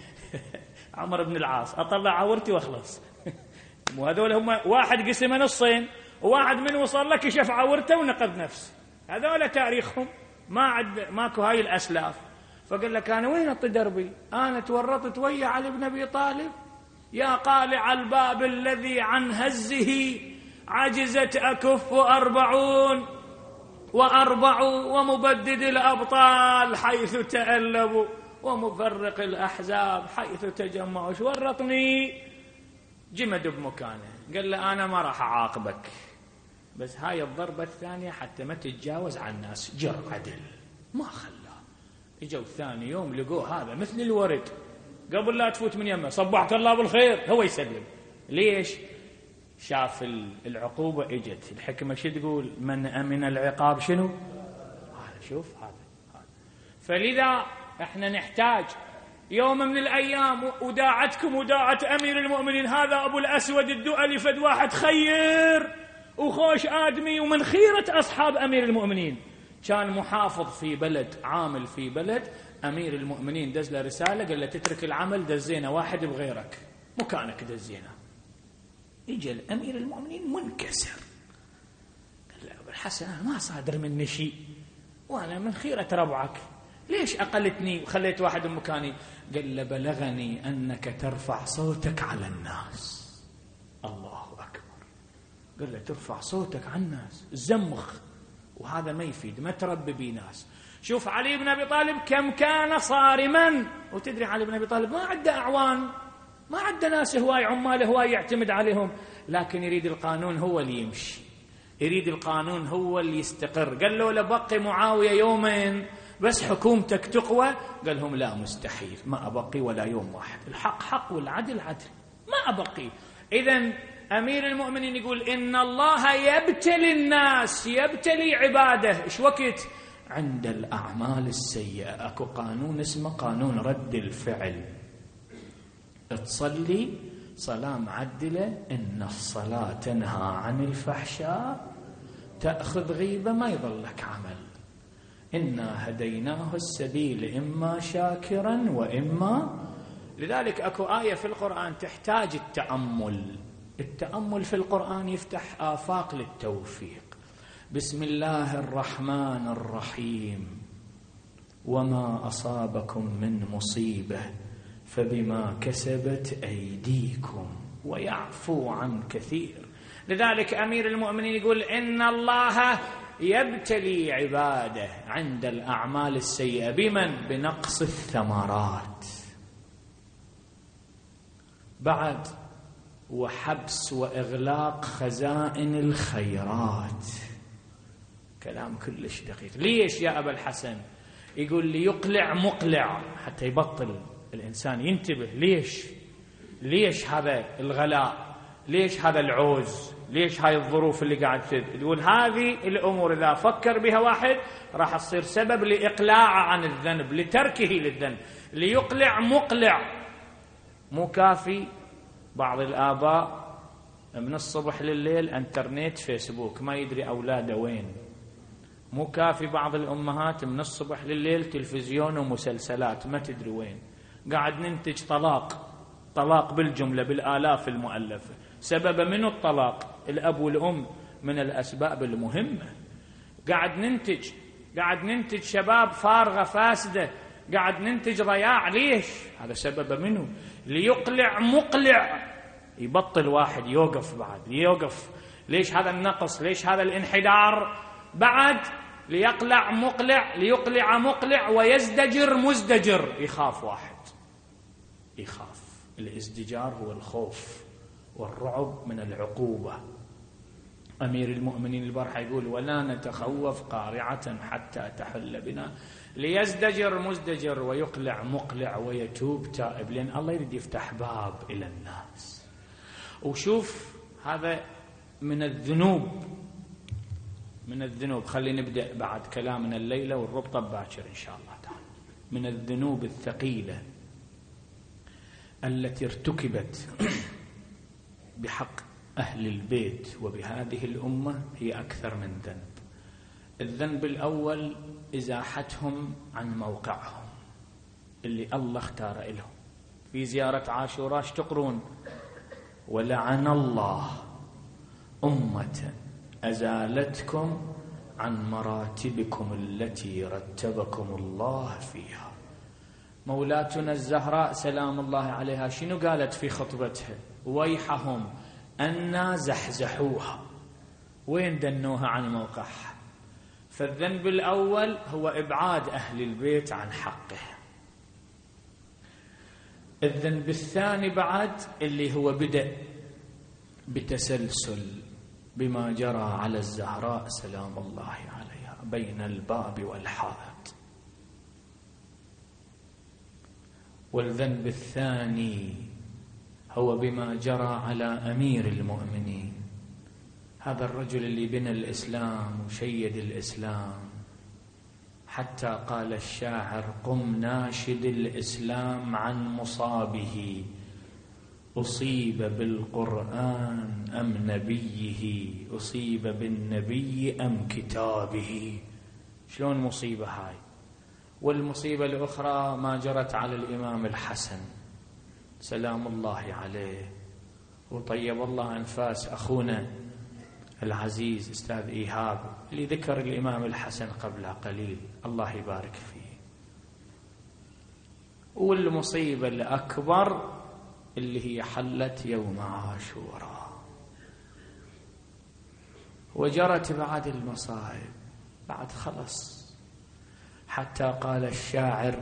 عمر بن العاص أطلع عورتي وأخلص. وهذول هم واحد قسم نصين، وواحد من وصل لك كشف عورته ونقذ نفسه. هذول تاريخهم، ما عد ماكو هاي الأسلاف. فقال لك أنا وين أطي دربي؟ أنا تورطت ويا علي بن أبي طالب. يا قالع الباب الذي عن هزه عجزت أكف أربعون وأربع، ومبدد الأبطال حيث تألبوا، ومفرق الأحزاب حيث تجمعوا. شو ورطني؟ جمد بمكانه، قال له أنا ما راح أعاقبك، بس هاي الضربة الثانية حتى ما تتجاوز عن الناس، جر عدل. ما خلاه. اجوا ثاني يوم لقوه هذا مثل الورد، قبل لا تفوت من يمه صبحت الله بالخير هو يسلم. ليش؟ شاف العقوبة اجت. الحكمة شو تقول؟ من أمن العقاب شنو؟ هذا شوف هذا هذا. فلذا احنا نحتاج يوم من الأيام، وداعتكم وداعة أمير المؤمنين هذا أبو الأسود الدؤلي، فد واحد خير وخوش آدمي ومن خيرة أصحاب أمير المؤمنين، كان محافظ في بلد، عامل في بلد. أمير المؤمنين دز له رسالة قال له تترك العمل، دزينا واحد بغيرك مكانك دزينا. يجي الأمير المؤمنين منكسر، قال له أبو الحسن أنا ما صادر مني شيء، وأنا من خيرة ربعك، ليش أقلتني وخليت واحد مكاني؟ قال له بلغني أنك ترفع صوتك على الناس. الله أكبر. قال له ترفع صوتك على الناس، الزمخ، وهذا ما يفيد، ما تربي بي ناس. شوف علي بن أبي طالب كم كان صارما، وتدري علي بن أبي طالب ما عنده أعوان، ما عنده ناس هواي عمال هواي يعتمد عليهم، لكن يريد القانون هو اللي يمشي، يريد القانون هو اللي يستقر. قال له لبقي معاوية يومين بس حكومتك تقوى، قال لهم لا مستحيل، ما أبقي ولا يوم واحد، الحق حق والعدل عدل، ما أبقي. إذن أمير المؤمنين يقول إن الله يبتلي الناس، يبتلي عباده، إيش وقت؟ عند الأعمال السيئة. أكو قانون اسمه قانون رد الفعل. تصلي صلاة معدلة، إن الصلاة تنهى عن الفحشاء، تأخذ غيبة ما يضلك عمل. إنا هديناه السبيل إما شاكرا وإما. لذلك أكو آية في القرآن تحتاج التأمل. التأمل في القرآن يفتح آفاق للتوفيق. بسم الله الرحمن الرحيم، وما أصابكم من مصيبة فبما كسبت أيديكم ويعفو عن كثير. لذلك أمير المؤمنين يقول إن الله يبتلي عباده عند الأعمال السيئة. بمن؟ بنقص الثمرات، بعد وحبس وإغلاق خزائن الخيرات. كلام كلش دقيق. ليش يا أبا الحسن؟ يقول ليقلع مقلع، حتى يبطل الإنسان ينتبه. ليش؟ ليش هذا الغلاء؟ ليش هذا العوز؟ ليش هاي الظروف اللي قاعد تصير؟ يقول هذه الأمور إذا فكر بها واحد راح تصير سبب لإقلاعه عن الذنب، لتركه للذنب. ليقلع مقلع، مو كافي بعض الآباء من الصبح لليل انترنت فيسبوك، ما يدري أولاده وين. مو كافي بعض الأمهات من الصبح لليل تلفزيون ومسلسلات، ما تدري وين. قاعد ننتج طلاق، طلاق بالجملة بالآلاف المؤلفة. سبب منه الطلاق، الأب والأم من الأسباب المهمة. قاعد ننتج قاعد ننتج شباب فارغة فاسدة، قاعد ننتج ضياع. ليش؟ هذا سبب منه. ليقلع مقلع، يبطل واحد يوقف، بعد يوقف. ليش هذا النقص؟ ليش هذا الانحدار؟ بعد ليقلع مقلع، ليقلع مقلع ويزدجر مزدجر. يخاف واحد، يخاف. الازدجار هو الخوف والرعب من العقوبة. أمير المؤمنين البارحة يقول ولا نتخوف قارعة حتى تحل بنا. ليزدجر مزدجر ويقلع مقلع ويتوب تائب، لأن الله يريد يفتح باب إلى الناس. وشوف هذا من الذنوب، من الذنوب. خلينا نبدأ بعد كلامنا الليلة والربطة باكر إن شاء الله تعالى. من الذنوب الثقيلة التي ارتكبت بحق أهل البيت وبهذه الأمة هي أكثر من ذنب. الذنب الأول إزاحتهم عن موقعهم اللي الله اختار لهم. في زيارة عاشوراء تقرون ولعن الله أمة أزالتكم عن مراتبكم التي رتبكم الله فيها. مولاتنا الزهراء سلام الله عليها شنو قالت في خطبتها؟ ويحهم أن زحزحوها، وين دنوها عن موقعها. فالذنب الأول هو إبعاد أهل البيت عن حقه. الذنب الثاني بعد اللي هو بدأ بتسلسل بما جرى على الزهراء سلام الله عليها بين الباب والحائط. والذنب الثاني هو بما جرى على أمير المؤمنين، هذا الرجل اللي بنى الإسلام وشيد الإسلام، حتى قال الشاعر قم ناشد الإسلام عن مصابه، أصيب بالقرآن أم نبيه، أصيب بالنبي أم كتابه. شلون مصيبة هاي؟ والمصيبة الأخرى ما جرت على الإمام الحسن سلام الله عليه، وطيب الله أنفاس أخونا العزيز أستاذ إيهاب اللي ذكر الإمام الحسن قبل قليل، الله يبارك فيه. والمصيبة الأكبر اللي هي حلت يوم عاشوراء، وجرت بعد المصائب بعد خلص، حتى قال الشاعر: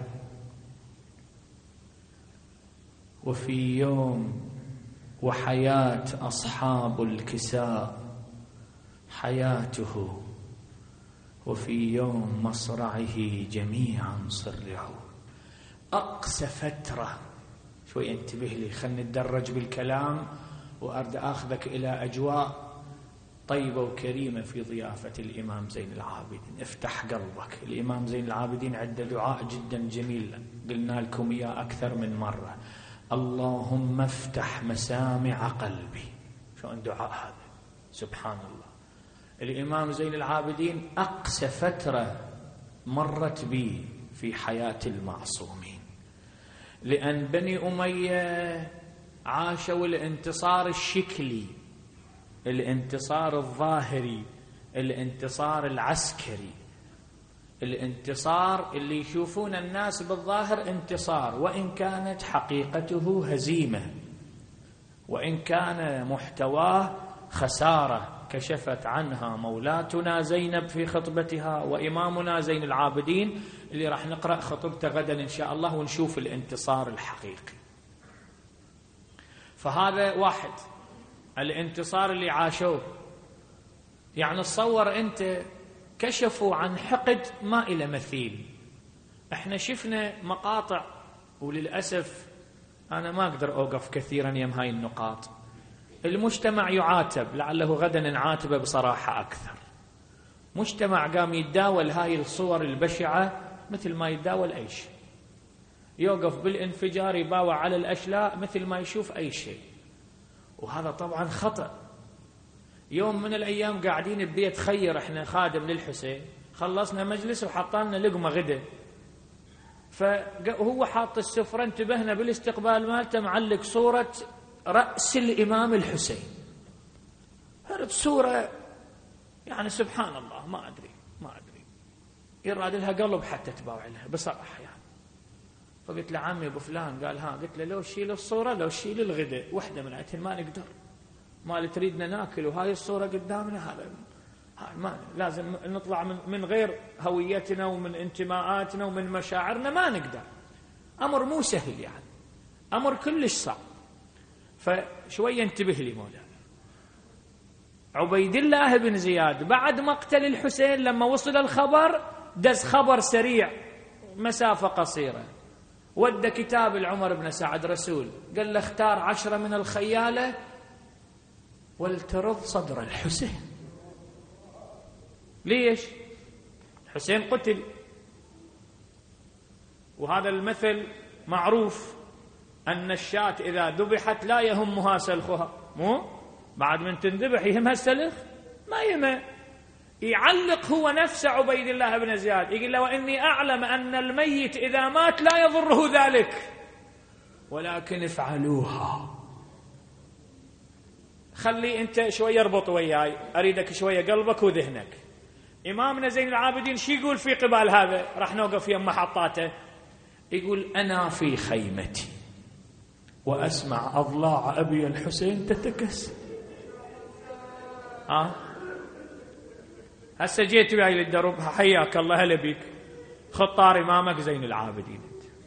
وفي يوم وحياة أصحاب الكساء حياته، وفي يوم مصرعه جميعا صرعوا. أقسى فترة، شوي انتبه لي، خلني نتدرج بالكلام وأرد أخذك إلى أجواء طيبة وكريمة في ضيافة الإمام زين العابدين. افتح قلبك. الإمام زين العابدين عنده دعاء جدا جميل، قلنا لكم إياه أكثر من مرة: اللهم افتح مسامع قلبي. شو دعاء هذا؟ سبحان الله. الإمام زين العابدين أقسى فترة مرت به في حياة المعصومين، لأن بني أمية عاشوا الانتصار الشكلي، الانتصار الظاهري، الانتصار العسكري، الانتصار اللي يشوفون الناس بالظاهر انتصار، وإن كانت حقيقته هزيمة، وإن كان محتواه خسارة كشفت عنها مولاتنا زينب في خطبتها، وإمامنا زين العابدين اللي راح نقرأ خطبته غدا إن شاء الله ونشوف الانتصار الحقيقي. فهذا واحد الانتصار اللي عاشوه. يعني تصور أنت، كشفوا عن حقد ما إلى مثيل. احنا شفنا مقاطع، وللأسف أنا ما أقدر أوقف كثيرا يم هاي النقاط. المجتمع يعاتب، لعله غدا نعاتبه بصراحة أكثر. مجتمع قام يتداول هاي الصور البشعة مثل ما يتداول أي شيء، يوقف بالانفجار يباوع على الأشلاء مثل ما يشوف أي شيء، وهذا طبعا خطأ. يوم من الأيام قاعدين ببيت خير احنا خادم للحسين، خلصنا مجلس وحطالنا لقمة غدا، فهو حاط السفرة، انتبهنا بالاستقبال مالته معلق صورة رأس الإمام الحسين. هرد صورة يعني سبحان الله، ما أدري ما أدري يراد لها قلب حتى تباوع لها بصراحة يعني. فقلت له عمي أبو فلان، قال ها، قلت له لو شيل الصورة لو شيل الغداء، وحدة من عتين ما نقدر، ما تريدنا ناكل وهاي الصورة قدامنا، هذا ما لازم نطلع من, من غير هويتنا ومن انتماءاتنا ومن مشاعرنا، ما نقدر. أمر مو سهل يعني، أمر كلش صعب. فشوية انتبه لي مولانا. عبيد الله بن زياد بعد مقتل الحسين لما وصل الخبر دز خبر سريع مسافة قصيرة، ودى كتاب العمر بن سعد رسول، قال له اختار عشرة من الخيالة والترض صدر الحسين. ليش؟ الحسين قتل، وهذا المثل معروف أن الشاة إذا ذبحت لا يهمها سلخها، مو بعد من تنذبح يهمها السلخ؟ ما يهمه. يعلق هو نفسه عبيد الله بن زياد، يقول له وإني أعلم أن الميت إذا مات لا يضره ذلك، ولكن افعلوها. خلي أنت شوية اربط وياي، أريدك شوية قلبك وذهنك. إمامنا زين العابدين شي يقول في قبال هذا؟ راح نوقف يم محطاته. يقول أنا في خيمتي وأسمع أضلاع أبي الحسين تتكسر. ها هسه جيت وياي للدرب، حياك الله، هلا بيك، خطار إمامك زين العابدين.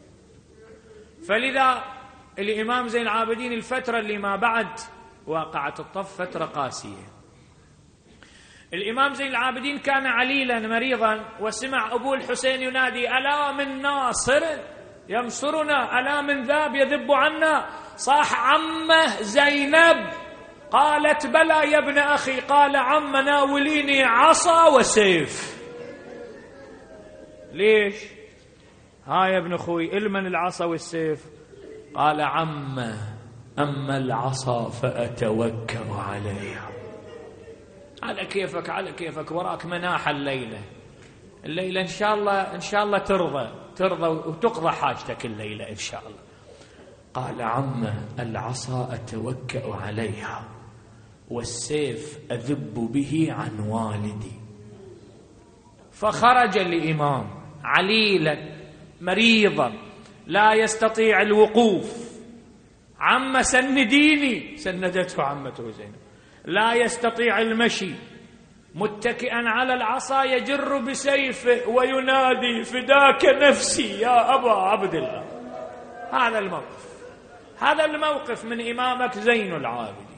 فلذا الإمام زين العابدين الفترة اللي ما بعد واقعة الطف فترة قاسية. الإمام زين العابدين كان عليلا مريضا، وسمع أبو الحسين ينادي ألا من ناصر ينصرنا، ألا من ذاب يذب عنا. صاح عمه زينب، قالت بلى يا ابن أخي. قال عم ناوليني عصا وسيف. ليش؟ ها يا ابن أخوي، المن العصا والسيف؟ قال عم أما العصا فأتوكل عليها. على كيفك على كيفك، وراك مناحة الليلة، الليلة إن شاء الله إن شاء الله ترضى ترضى وتقضى حاجتك الليلة إن شاء الله. قال عم العصا أتوكأ عليها والسيف أذب به عن والدي. فخرج الإمام عليلا مريضا لا يستطيع الوقوف، عم سنديني، سندته عمته زينب. لا يستطيع المشي، متكئا على العصا يجر بسيفه وينادي فداك نفسي يا أبا عبد الله. هذا الموقف، هذا الموقف من إمامك زين العابدين.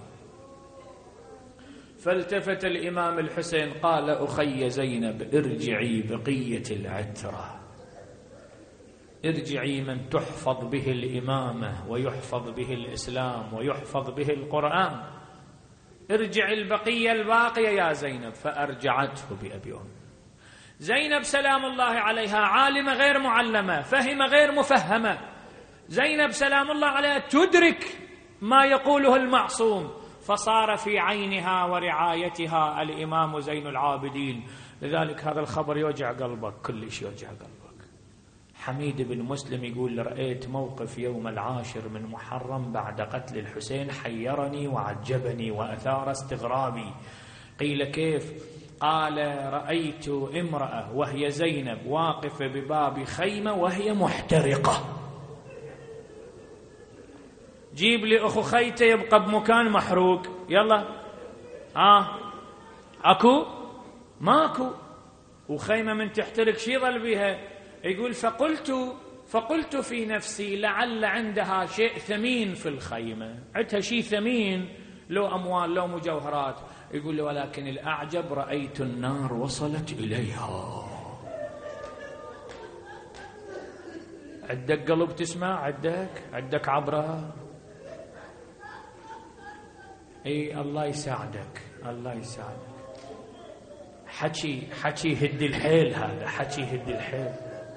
فالتفت الإمام الحسين قال أخي زينب ارجعي بقية العترة، ارجعي من تحفظ به الإمامة ويحفظ به الإسلام ويحفظ به القرآن، ارجع البقية الباقية يا زينب. فأرجعته بأبي أم. زينب سلام الله عليها عالمة غير معلمة، فهم غير مفهمة. زينب سلام الله عليها تدرك ما يقوله المعصوم، فصار في عينها ورعايتها الإمام زين العابدين. لذلك هذا الخبر يوجع قلبك، كل شيء يوجع قلبك. حميد بن مسلم يقول رأيت موقف يوم العاشر من محرم بعد قتل الحسين حيرني وعجبني وأثار استغرابي. قيل كيف؟ قال رأيت امرأة وهي زينب واقفة بباب خيمة وهي محترقة. جيب لي أخو خيته يبقى بمكان محروق، يلا آه أكو ماكو، وخيمة من تحترق شي ظل بيها. يقول فقلت فقلت في نفسي لعل عندها شيء ثمين في الخيمة، عندها شيء ثمين، لو أموال لو مجوهرات. يقول ولكن الأعجب رأيت النار وصلت إليها. عندك قلب تسمع؟ عندك عندك عبرة؟ اي الله يساعدك، الله يساعدك. حكي حكي هدي الحيل، هذا حكي هدي الحيل.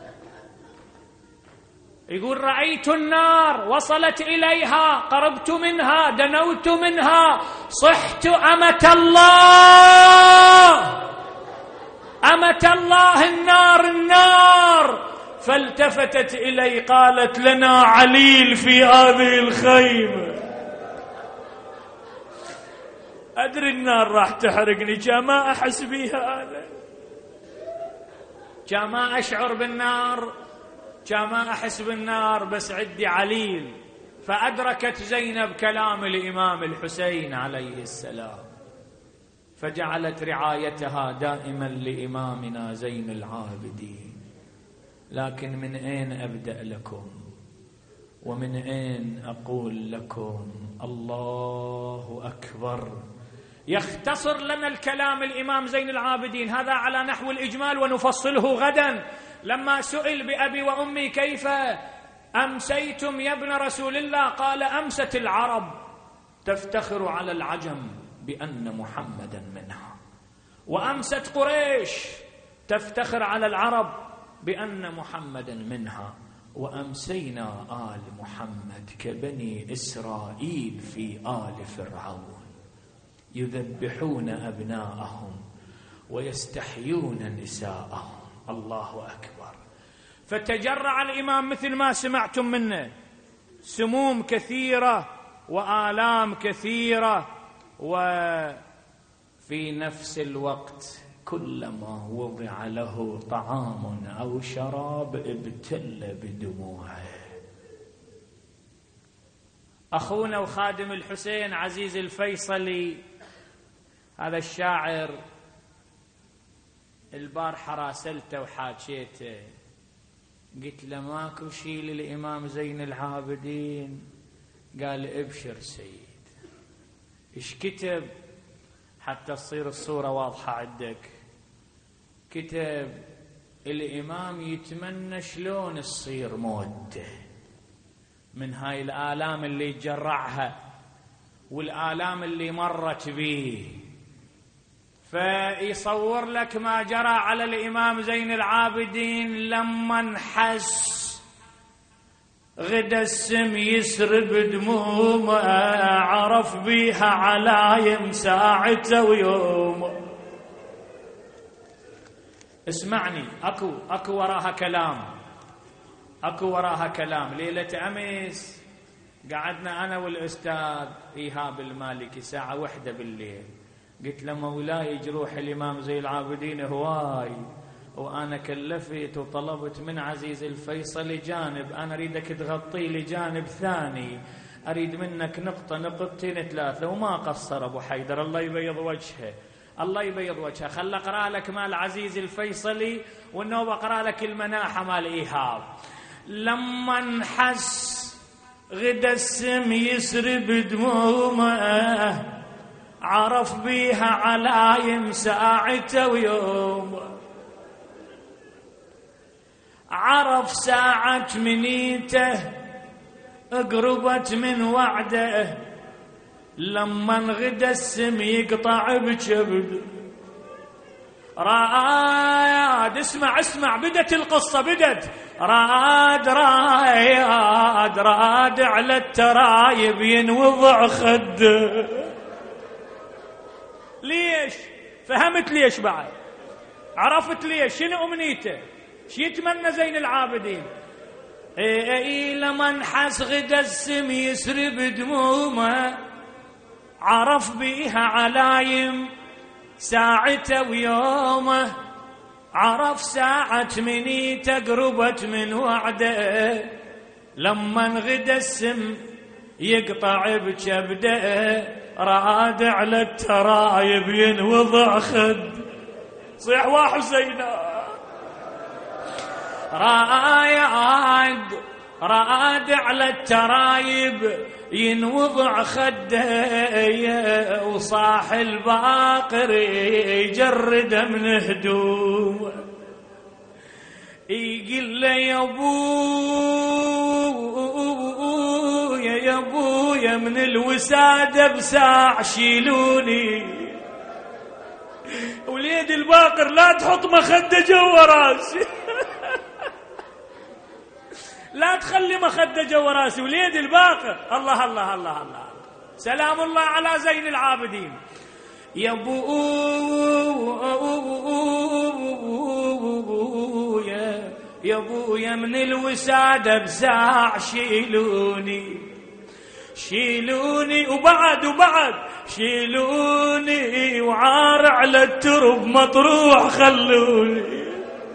يقول رأيت النار وصلت إليها، قربت منها، دنوت منها، صحت أمة الله، أمة الله، النار النار. فالتفتت إلي قالت لنا عليل في هذه الخيمة. أدري النار راح تحرقني، كان ما أحس بيها، هذا كان ما أشعر بالنار، كان ما أحس بالنار، بس عندي عليل. فأدركت زينب كلام الإمام الحسين عليه السلام، فجعلت رعايتها دائما لإمامنا زين العابدين. لكن من أين أبدأ لكم ومن أين أقول لكم؟ الله أكبر. يختصر لنا الكلام الإمام زين العابدين هذا على نحو الإجمال، ونفصله غدا. لما سئل بأبي وأمي كيف أمسيتم يا ابن رسول الله، قال أمست العرب تفتخر على العجم بأن محمدا منها، وأمست قريش تفتخر على العرب بأن محمدا منها، وأمسينا آل محمد كبني إسرائيل في آل فرعون يذبحون أبناءهم ويستحيون نساءهم. الله أكبر. فتجرع الإمام مثل ما سمعتم منه، سموم كثيرة وآلام كثيرة، وفي نفس الوقت كلما وضع له طعام أو شراب ابتل بدموعه. أخونا وخادم الحسين عزيز الفيصلي، هذا الشاعر، البارحة راسلته وحاكيته، قلت له ماكو شيء للإمام زين العابدين؟ قال ابشر سيد. ايش كتب حتى تصير الصورة واضحة عندك؟ كتب الإمام يتمنى شلون تصير موته من هاي الآلام اللي جرعها والآلام اللي مرت به، فيصور لك ما جرى على الإمام زين العابدين لما انحس غدا السم يسرب دمومه، عرف بيها علايم ساعته ويومه. اسمعني، اكو اكو وراها كلام، اكو وراها كلام. ليلة امس قعدنا انا والاستاذ ايهاب المالكي ساعة واحدة بالليل، قلت له مولاي جروح الامام زين العابدين هواي، وأنا كلفت وطلبت من عزيز الفيصل جانب، أنا أريدك تغطي لي جانب ثاني، أريد منك نقطة نقطتين ثلاثة. وما قصر أبو حيدر، الله يبيض وجهه، الله يبيض وجهه. خل أقرأ لك مال عزيز الفيصلي، والنوبة أقرأ لك المناحة مال إيهاب. لما انحس غدا السم يسرب دمومه، عرف بيها علايم ساعته ويومه، عرف ساعة منيته اقربت من وعده. لما غدا السم يقطع بجبد راد، اسمع اسمع بدت القصة بدت. راد راد راد على الترايب ينوضع خده. ليش؟ فهمت ليش بعد، عرفت ليش، شنو أمنيته، شي يتمنى زين العابدين. اي اي لما انحس غدا السم يسرب دمومه، عرف بيها علايم ساعته ويومه، عرف ساعة منيته قربت من وعده. لما غدا السم يقطع بكبده، راد على الترايب ينوضع خد. صيح وحسينا. راد راد على الترايب ينوضع خده، وصاح الباقر يجرد من هدوم، يقول له يا ابو يا ابويا من الوسادة بساع شيلوني. وليد الباقر لا تحط مخدة جوا راسي، لا تخلي مخدة جوا راسي. وليد الباقر، الله الله الله الله، سلام الله على زين العابدين. يا ابويا يا ابويا من الوسادة بساع شيلوني شيلوني، وبعد وبعد شيلوني، وعار على الترب مطروح خلوني.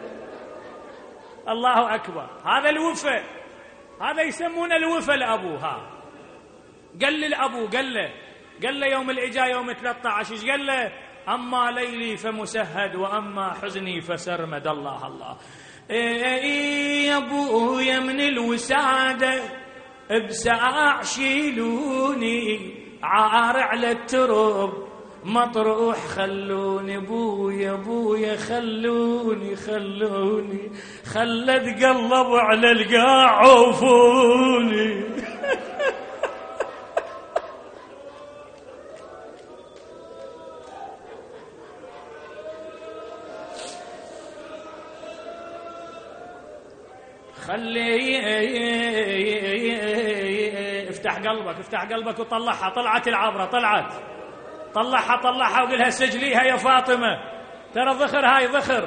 الله أكبر. هذا الوفا، هذا يسمونه الوفا لأبوها. قال للأبو، قال له قال له يوم الإجا يوم ثلاثة عشر، ايش قال له؟ أما ليلي فمسهد وأما حزني فسرمد. الله الله. إيه يا أبويا من الوسادة بساع شيلوني، عار على الترب مطروح خلوني. ابويا ابويا خلوني خلوني، خلت قلب على القاع عوفوني. خلي افتح قلبك افتح قلبك وطلعها. طلعت العبرة، طلعت طلعها طلعها وقلها سجليها يا فاطمة، ترى ذخر هاي ذخر.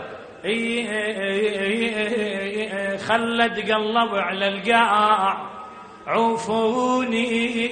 خلت قلب على القاع عوفوني،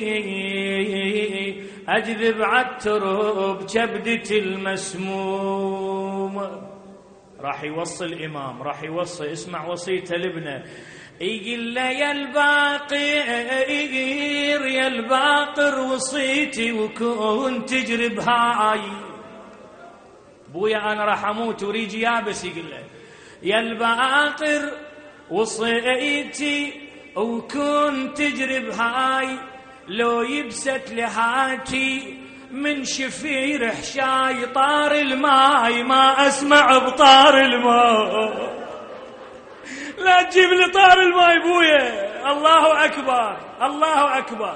أجذب عالترب كبدة المسموم. راح يوصي الإمام، راح يوصي، اسمع وصيته لابنه. يقول له يا الباقر يا الباقر وصيتي وكنت تجرب هاي. بويا أنا راح أموت وريجي يابس. يقول له يا الباقر وصيتي وكنت تجرب هاي، لو يبست لهاتي من شفير حشاي طار الماي، ما أسمع بطار الماء. لا تجيب لي طار الماي بويا. الله أكبر الله أكبر.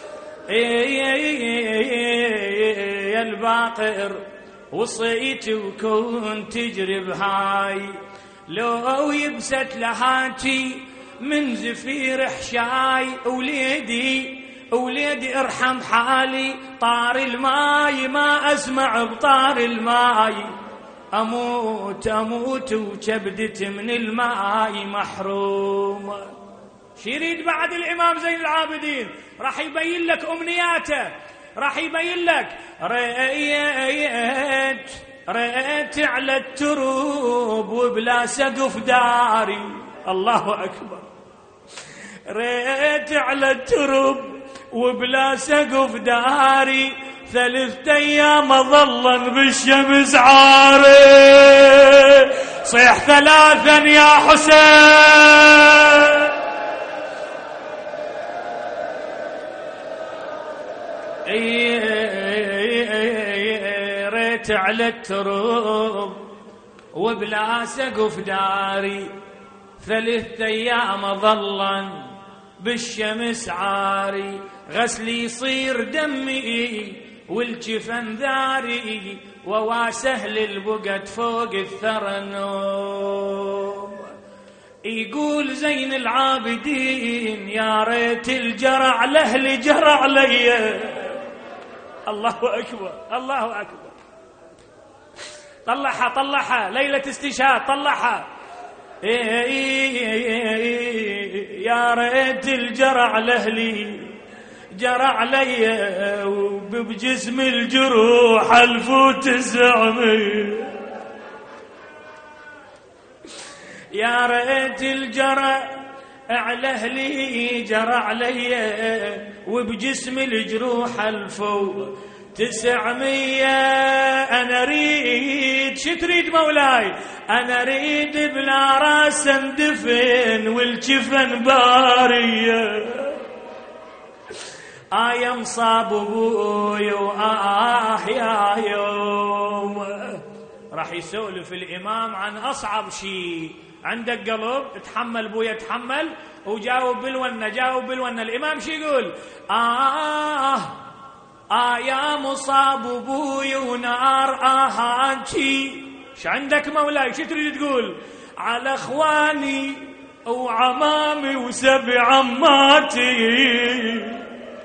يا الباقر وصيتي وكنت تجرب هاي، لو يبست لهاتي من زفير حشاي. وليدي وليدي ارحم حالي، طار الماي ما أسمع بطار الماي، أموت أموت وكبدت من الماء محروم. شي يريد بعد الإمام زين العابدين؟ راح يبين لك أمنياته، راح يبين لك. رأيت ريت على التروب وبلا سقف داري. الله أكبر. ريت على التروب وبلا سقف داري، ثلاثة أيام ظلا بالشمس عاري. صيح ثلاثا يا حسين. ريت على التروب وبلا سقف داري، ثلاثة أيام ظلا بالشمس عاري. غسلي يصير دمي والجفن ذاري، وواسهل البقد فوق الثرى النوم. يقول زين العابدين يا ريت الجرع لأهل جرع علي. الله أكبر الله أكبر. طلعها طلعها ليلة استشهاد طلعها. يا ريت الجرع لأهلي جرى علي، وبجسم الجروح ألف وتسعمية. يا ريت الجرى على أهلي جرى علي، وبجسم الجروح ألف وتسعمية. أنا أريد شو تريد مولاي؟ أنا أريد بلا راس اندفن والجفن بارية. آه مصاب ابوي وآه يا يوم. راح يسولف الإمام عن أصعب شيء. عندك قلب تحمل بويا تحمل، وجاوب بالونة جاوب بالونة. الإمام شو يقول؟ آه آه يا مصاب ابوي ونار آهاتي. ش عندك مولاي شو تريد تقول؟ على اخواني وعمامي وسبع عماتي.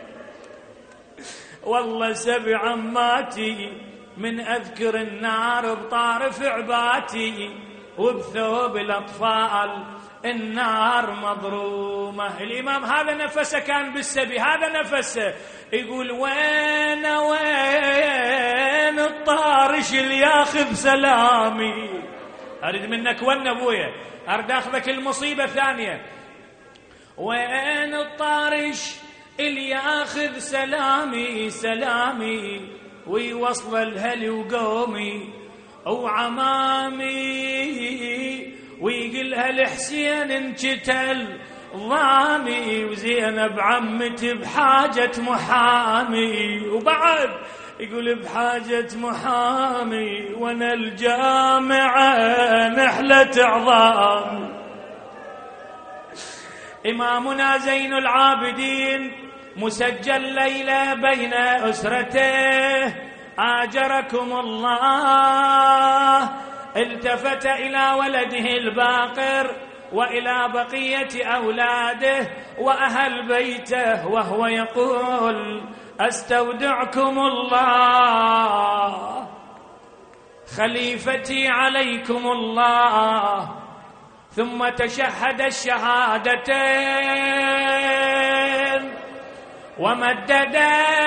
والله سبع عماتي من أذكر النار بطارف عباتي، وبثوب الأطفال النار مضرومة. الإمام هذا نفسه كان بالسبي، هذا نفسه. يقول وين وين الطارش اللي ياخذ سلامي. أريد منك ون أبويا، أريد أخذك المصيبة ثانية. وين الطارش اللي ياخذ سلامي سلامي، ويوصل الهلي وقومي وعمامي، ويقلها الحسين انقتل ضامي، وزينب عمتي بحاجة محامي. وبعد يقول بحاجة محامي، وانا الجامعة نحلة عظام. إمامنا زين العابدين مسجل ليلة بين أسرته آجركم الله، التفت إلى ولده الباقر وإلى بقية أولاده وأهل بيته وهو يقول أستودعكم الله خليفتي عليكم الله. ثم تشهد الشهادتين ومدد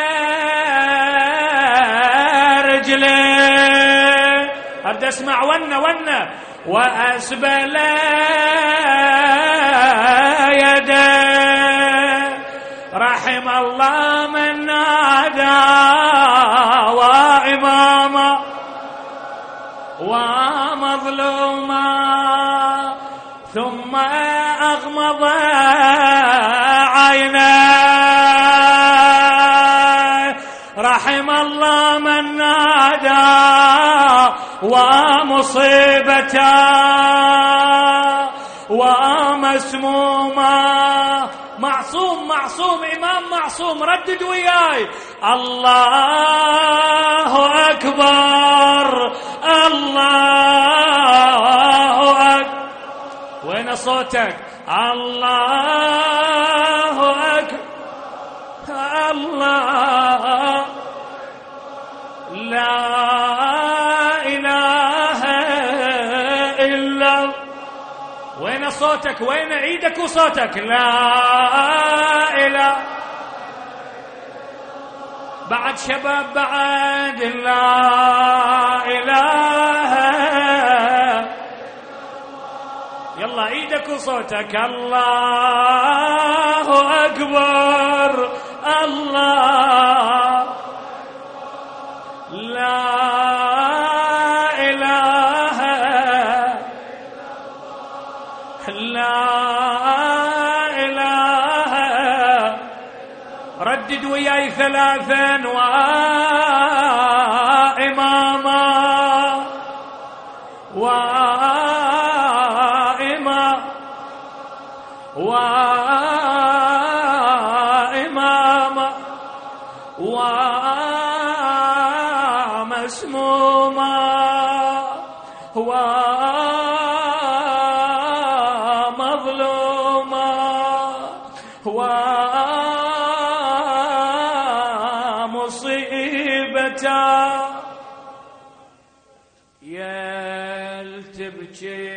رجليه. أرد أسمع ونه ونه. وأسبل يده. رحم الله من نادى وإماما ومظلوما، ثم أغمض عيناه. رحم الله من نادى ومصيبته ومسموما. معصوم معصوم إمام معصوم. ردد وياي الله أكبر الله أكبر. وين صوتك؟ الله أكبر الله لا إله إلا. وين صوتك؟ وين عيدك وصوتك؟ لا إله بعد شباب بعد لا إله. يلا ايدك وصوتك. الله أكبر الله لا إله لا إله. ردد وياي ثلاثا وإماما وإماما وإماما ومسموما ومظلوما ومصيبتا. يلتبكي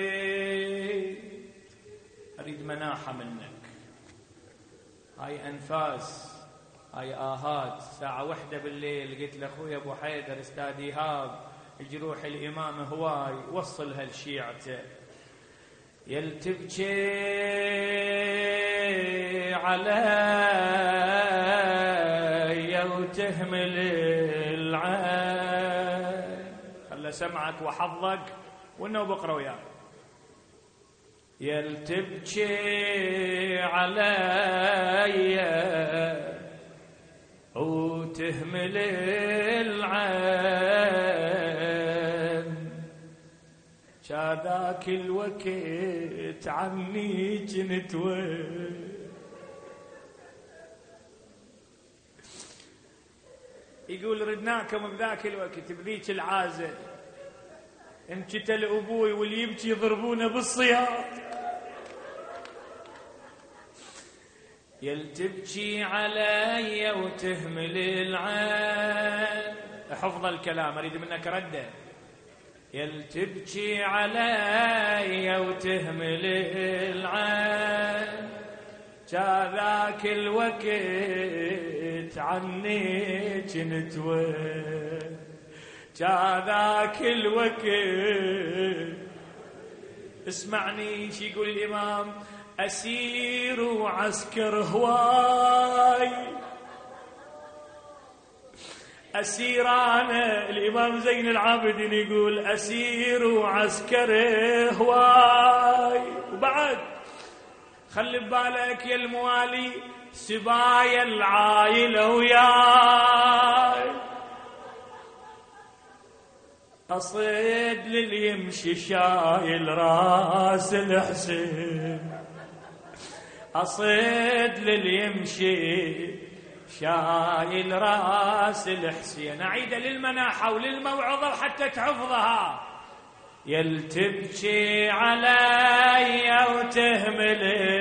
أريد مناحة منك. هاي أنفاس هاي آهات. ساعة وحدة بالليل قلت لأخوي أبو حيدر أستاذ إيهاب جروح الإمام هواي وصلها لشيعته. يلتبكي علي وتهمل العين. خلى سمعك وحظك وإنه بقرأ وياك. يلتبكي علي وتهمل العين. شاذاك الوقت عني جنت وين. يقول ردناكم بذاك الوقت بذيك العازة انقتل أبوي واللي يبكي يضربونه بالصياط. يلتبكي علي وتهمل العين. حفظ الكلام أريد منك رده. يلتبكي علي وتهمل العين. جاذاك الوقت عني جنت وين. جاذاك الوقت. اسمعني شي يقول الإمام. أسير وعسكر هواي. أسير أنا. الإمام زين العابدين يقول أسير وعسكر هواي. وبعد خلي ببالك يا الموالي سبايا العايلة وياي. أصيد للي يمشي شايل راس الحسين. أصيد للي يمشي شايل راس الحسين. أعيد للمناحة وللموعظة وحتى تحفظها. يلتبكي علي وتهمل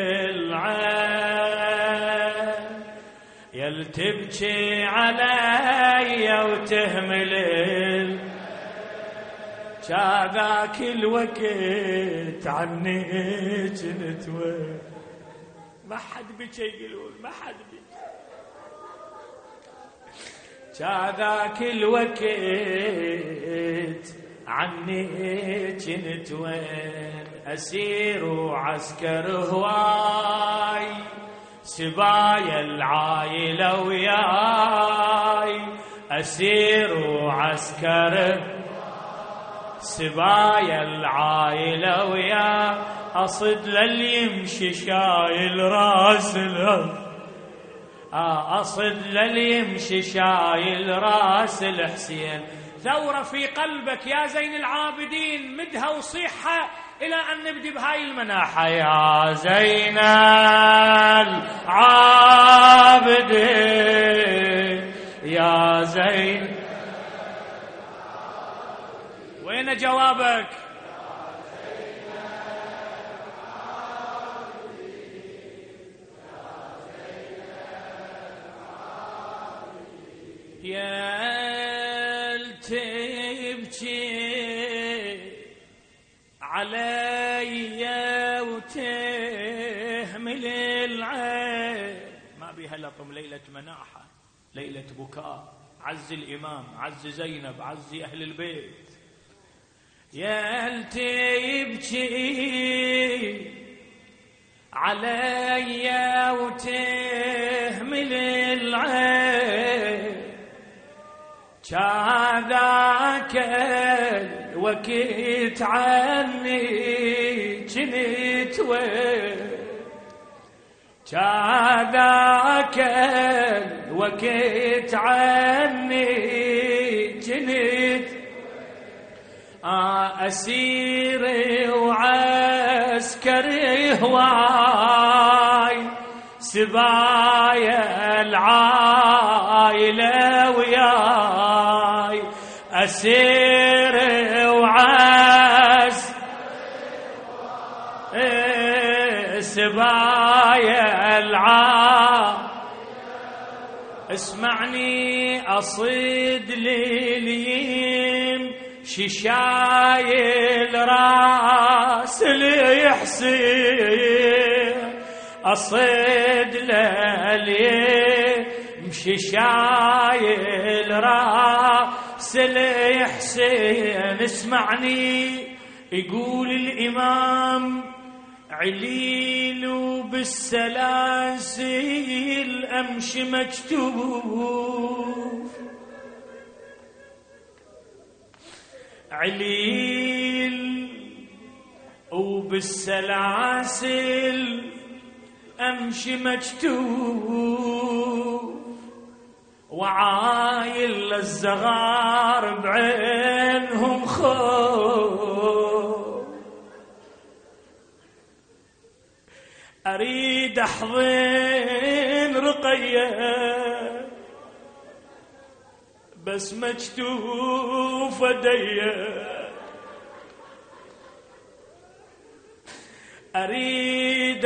العين. يلتبكي علي وتهمل العين. شاذاك الوقت عني جنت وين. ما حد بكي يقولون ما حد بكي. شاذاك الوقت عني جنت وين. أسير وعسكر هواي. سبايا العايلة وياي. أسير وعسكر سبايا العايلة ويا. أصد للي يمشي شايل راس الحسين. أصد للي يمشي شايل راس الحسين. ثورة في قلبك يا زين العابدين مدها وصيحها إلى أن نبدي بهاي المناحة. يا زين العابدين يا زين. وين جوابك؟ يا تبكي علي وتهمل العين. ما بيها لطم ليلة مناحة. ليلة بكاء، عز الإمام، عز زينب، عز أهل البيت. يا هل تبكي علي وتهمل العين، كذاك الوقت عني جنت وين، كذاك الوقت عني جنت أسيري وعسكري هواي، سبايا العائلة وياي، أسيري وعسكري هواي، سبايا العائلة. اسمعني أصيد لليم ششايل راس الحسين، أصيد لليم ششايل راس الحسين. اسمعني يقول الإمام عليل وبالسلاسل أمشي مكتوب، عليل وبالسلاسل أمشي مكتوب، وعايل للزغار بعينهم خوف. أريد أحضن رقية بس مكتوف ايديا، أريد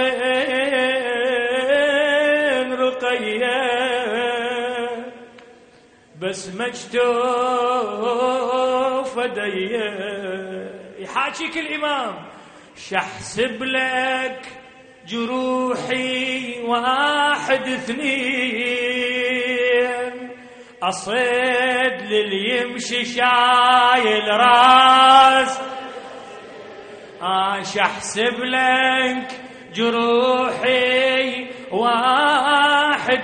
أحضن رقية بس مكتوف ايديا. يحاكيك الإمام شحسب لك جروحي واحد اثنين، أصيد لليمشي شايل راس، آش أحسب لك جروحي واحد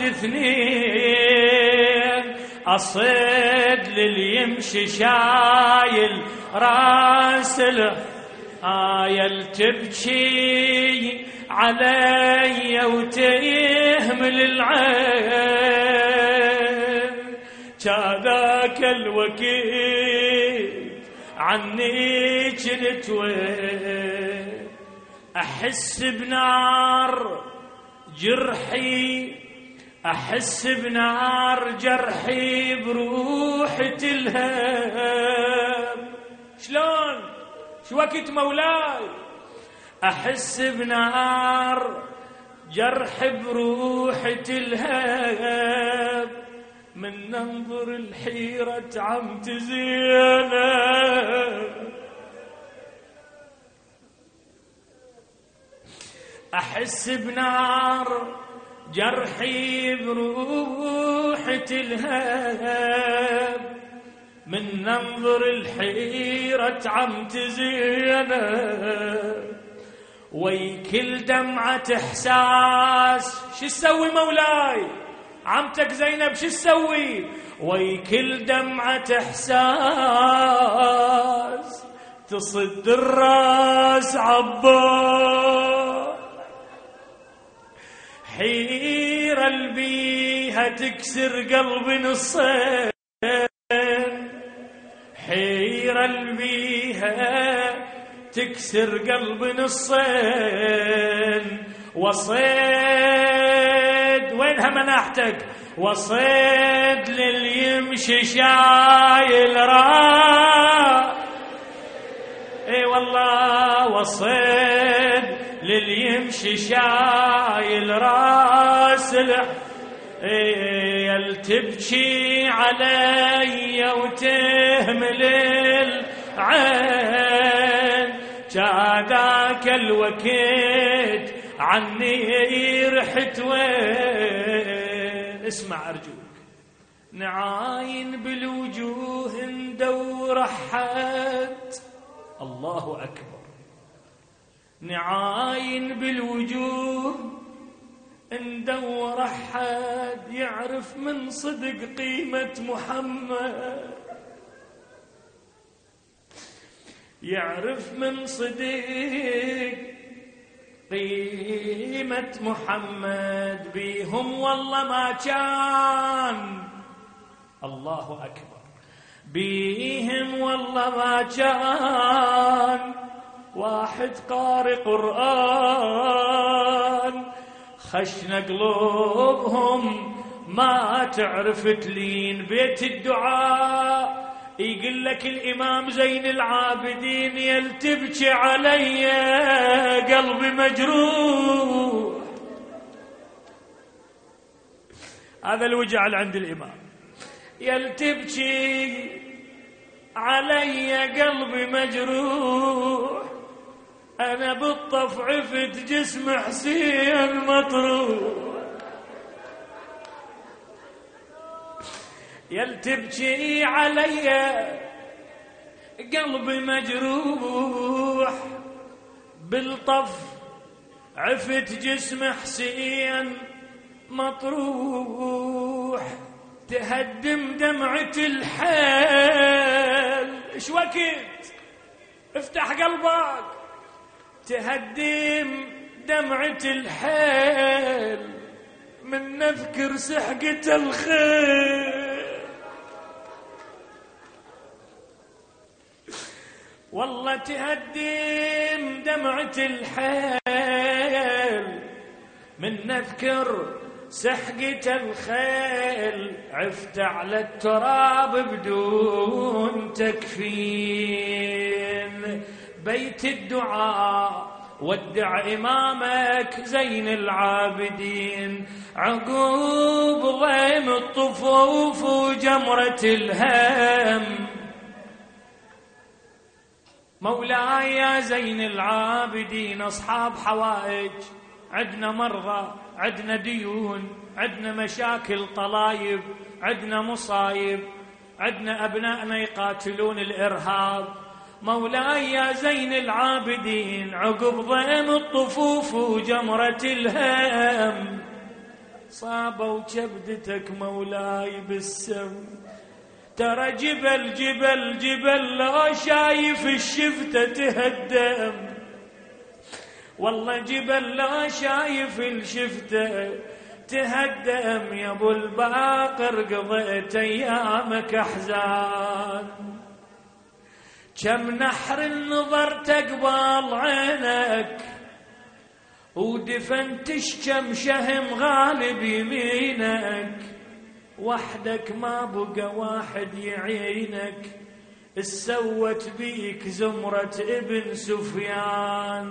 اثنين، أصيد لليمشي شايل راس. آية تبكي علي وتهمل العين، كذاك الوقت عني جنت وين، أحس بنار جرحي، أحس بنار جرحي بروحة الهم. شلون؟ شو وقت مولاي؟ أحس بنار جرح بروحة الهاب، من ننظر الحيرة عمت زينب. أحس بنار جرحي بروحة الهاب، من ننظر الحيرة عمت زينب. ويكل دمعة إحساس، شو تسوي مولاي؟ عمتك زينب شو تسوي؟ ويكل دمعة إحساس تصد الراس عباس، حيرة البيها تكسر قلبي نصين، حيرة البيها تكسر قلبي نصين. وصيد وينها مناحتك؟ وصيد لليمشي شايل راس، اي والله وصيد لليمشي شايل راس. اي تبكي علي وتهمل العين، كذاك الوقت عني رحت وين. اسمع أرجوك. نعاين بالوجوه ندور حد، الله أكبر. نعاين بالوجوه ندور حد يعرف من صدق قيمة محمد، يعرف من صدق قيمة محمد. بيهم والله ما كان، الله أكبر، بيهم والله ما كان واحد قارئ قرآن. خشنا قلوبهم ما تعرف تلين. بيت الدعاء يقول لك الإمام زين العابدين يلتبكي علي قلبي مجروح. هذا الوجع اللي عند الإمام، يلتبكي علي قلبي مجروح. أنا بالطف عفت جسم حسين مطروح. يلتبكي علي قلبي مجروح، بالطف عفت جسم حسين مطروح. تهدم دمعة الحيل. ايش وقت؟ افتح قلبك. تهدم دمعة الحيل من نذكر سحقة الخيل. والله تهدم دمعة الحيل من نذكر سحقة الخيل. عفت على التراب بدون تكفين. بيت الدعاء ودع إمامك زين العابدين. عقوب ضيم الطفوف وجمرة الهم. مولاي يا زين العابدين أصحاب حوائج، عدنا مرضى، عدنا ديون، عدنا مشاكل طلايب، عدنا مصايب، عدنا أبنائنا يقاتلون الإرهاب. مولاي يا زين العابدين عقب ضيم الطفوف وجمرة الهم. صابوا كبدتك مولاي بالسم. ترى جبل جبل جبل لو شايف الشفتة تهدم. والله جبل لا شايف الشفتة تهدم. يا ابو الباقر قضيت ايامك احزان. كم نحر النظر تقبل عينك ودفنتش كم شهم غالب يمينك. وحدك ما بقى واحد يعينك. السوت بيك زمرة ابن سفيان.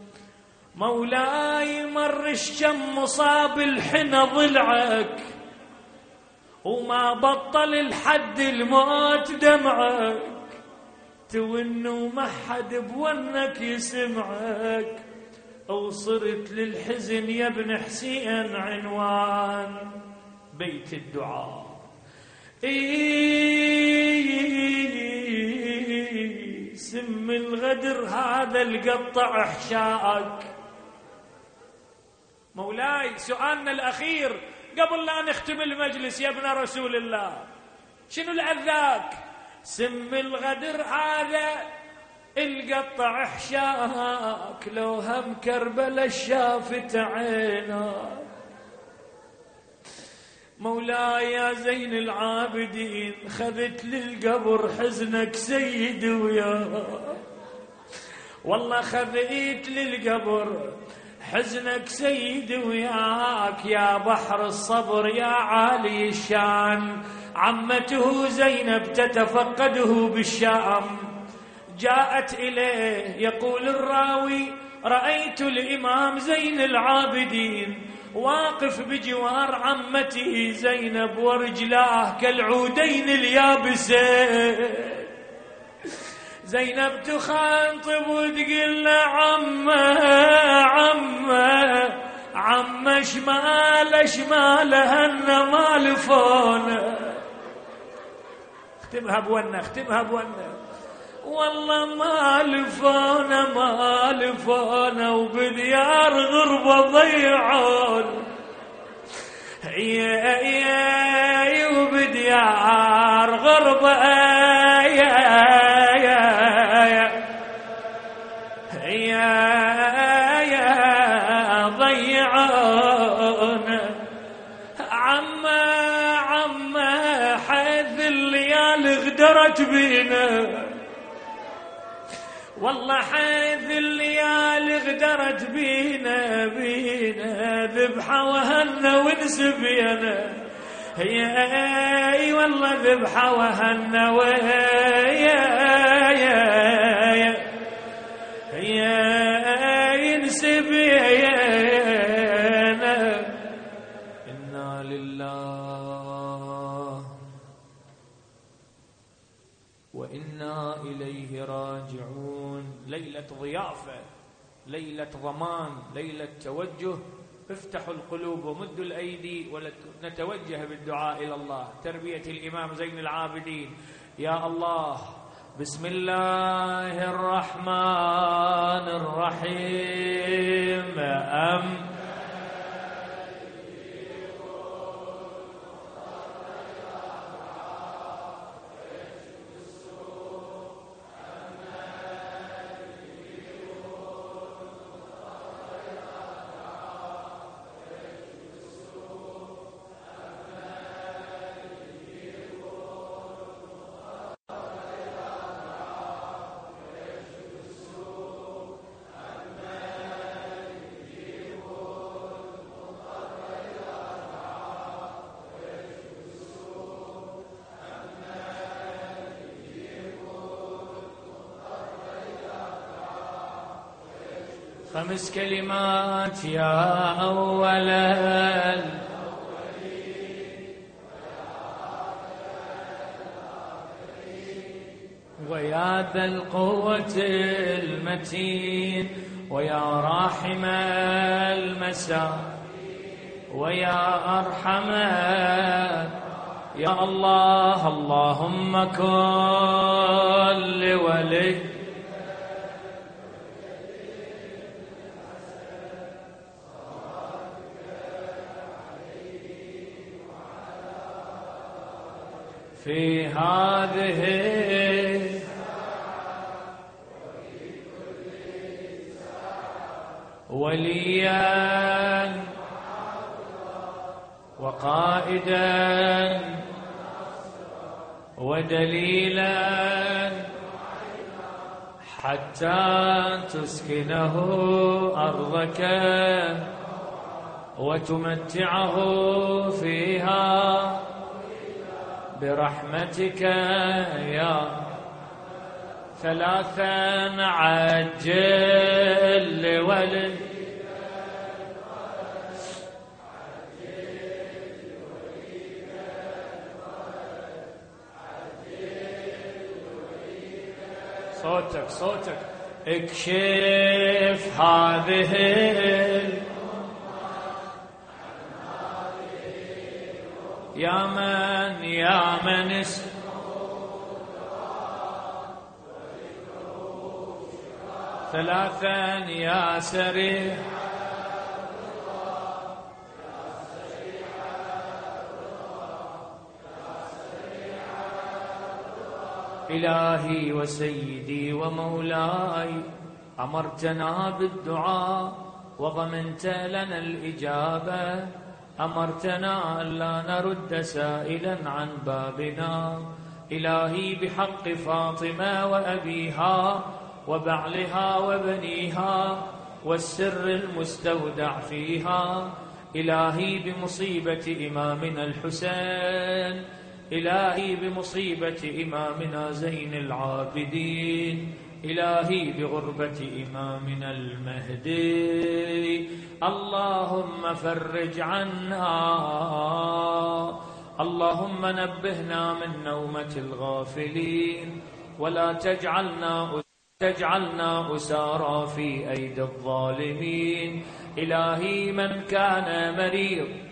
مولاي مرش كم مصاب الحنى ضلعك وما بطل الحد الموت دمعك. تون وما حد بونك يسمعك. وصرت للحزن يا ابن حسين عنوان. بيت الدعاء إيه سم الغدر هذا القطع احشائك. مولاي سؤالنا الأخير قبل لا نختم المجلس يا ابن رسول الله، شنو الأذاك؟ سم الغدر هذا القطع احشائك. لو هم كربلاء شافت عينك. مولاي يا زين العابدين خذت للقبر حزنك سيد ويا. والله خذيت للقبر حزنك سيد وياك. يا بحر الصبر يا عالي الشان. عمته زينب تتفقده بالشام. جاءت إليه يقول الراوي رأيت الإمام زين العابدين واقف بجوار عمته زينب ورجلاه كالعودين اليابسين. زينب تخاطب وتقول له عمه عمه عمه شماله شماله هن ما لفونا. اختمها بونا اختمها بونا. والله ما لفونا ما لفونا وبديار غربة ضيعون. يا يا وبديار غربة يا يا يا يا ضيعون. عما عما حيث الليالي غدرت بينا. والله حيث الليالي غدرت بينا بينا ذبحة وهنا ونسبينا. يا والله ذبحة وهنا ويا يا يا ينسبينا. إنا لله وإنا إليه راجعون. ليلة ضيافة، ليلة ضمان، ليلة توجه. افتحوا القلوب ومدوا الأيدي ونتوجه بالدعاء إلى الله. تربية الإمام زين العابدين. يا الله بسم الله الرحمن الرحيم. أم خمس كلمات يا أولا ويا ذا القوة المتين ويا راحم المساء ويا أرحم. يا الله اللهم كن لولي في هذه وليا وقائدا ودليلا حتى تسكنه أرضك وتمتعه فيها برحمتك يا ثلاثا عجل لولي صوتك صوتك اكشف هذه يا من يا من ثلاثا يا سريع إلهي وسيدي ومولاي أمرتنا بالدعاء وضمنت لنا الإجابة. أمرتنا ألا نرد سائلا عن بابنا. إلهي بحق فاطمة وأبيها وبعلها وبنيها والسر المستودع فيها. إلهي بمصيبة إمامنا الحسين. إلهي بمصيبة إمامنا زين العابدين. إلهي بغربة إمامنا المهدي. اللهم فرج عنا. اللهم نبهنا من نومة الغافلين ولا تجعلنا تجعلنا أسارى في أيدي الظالمين. إلهي من كان مريض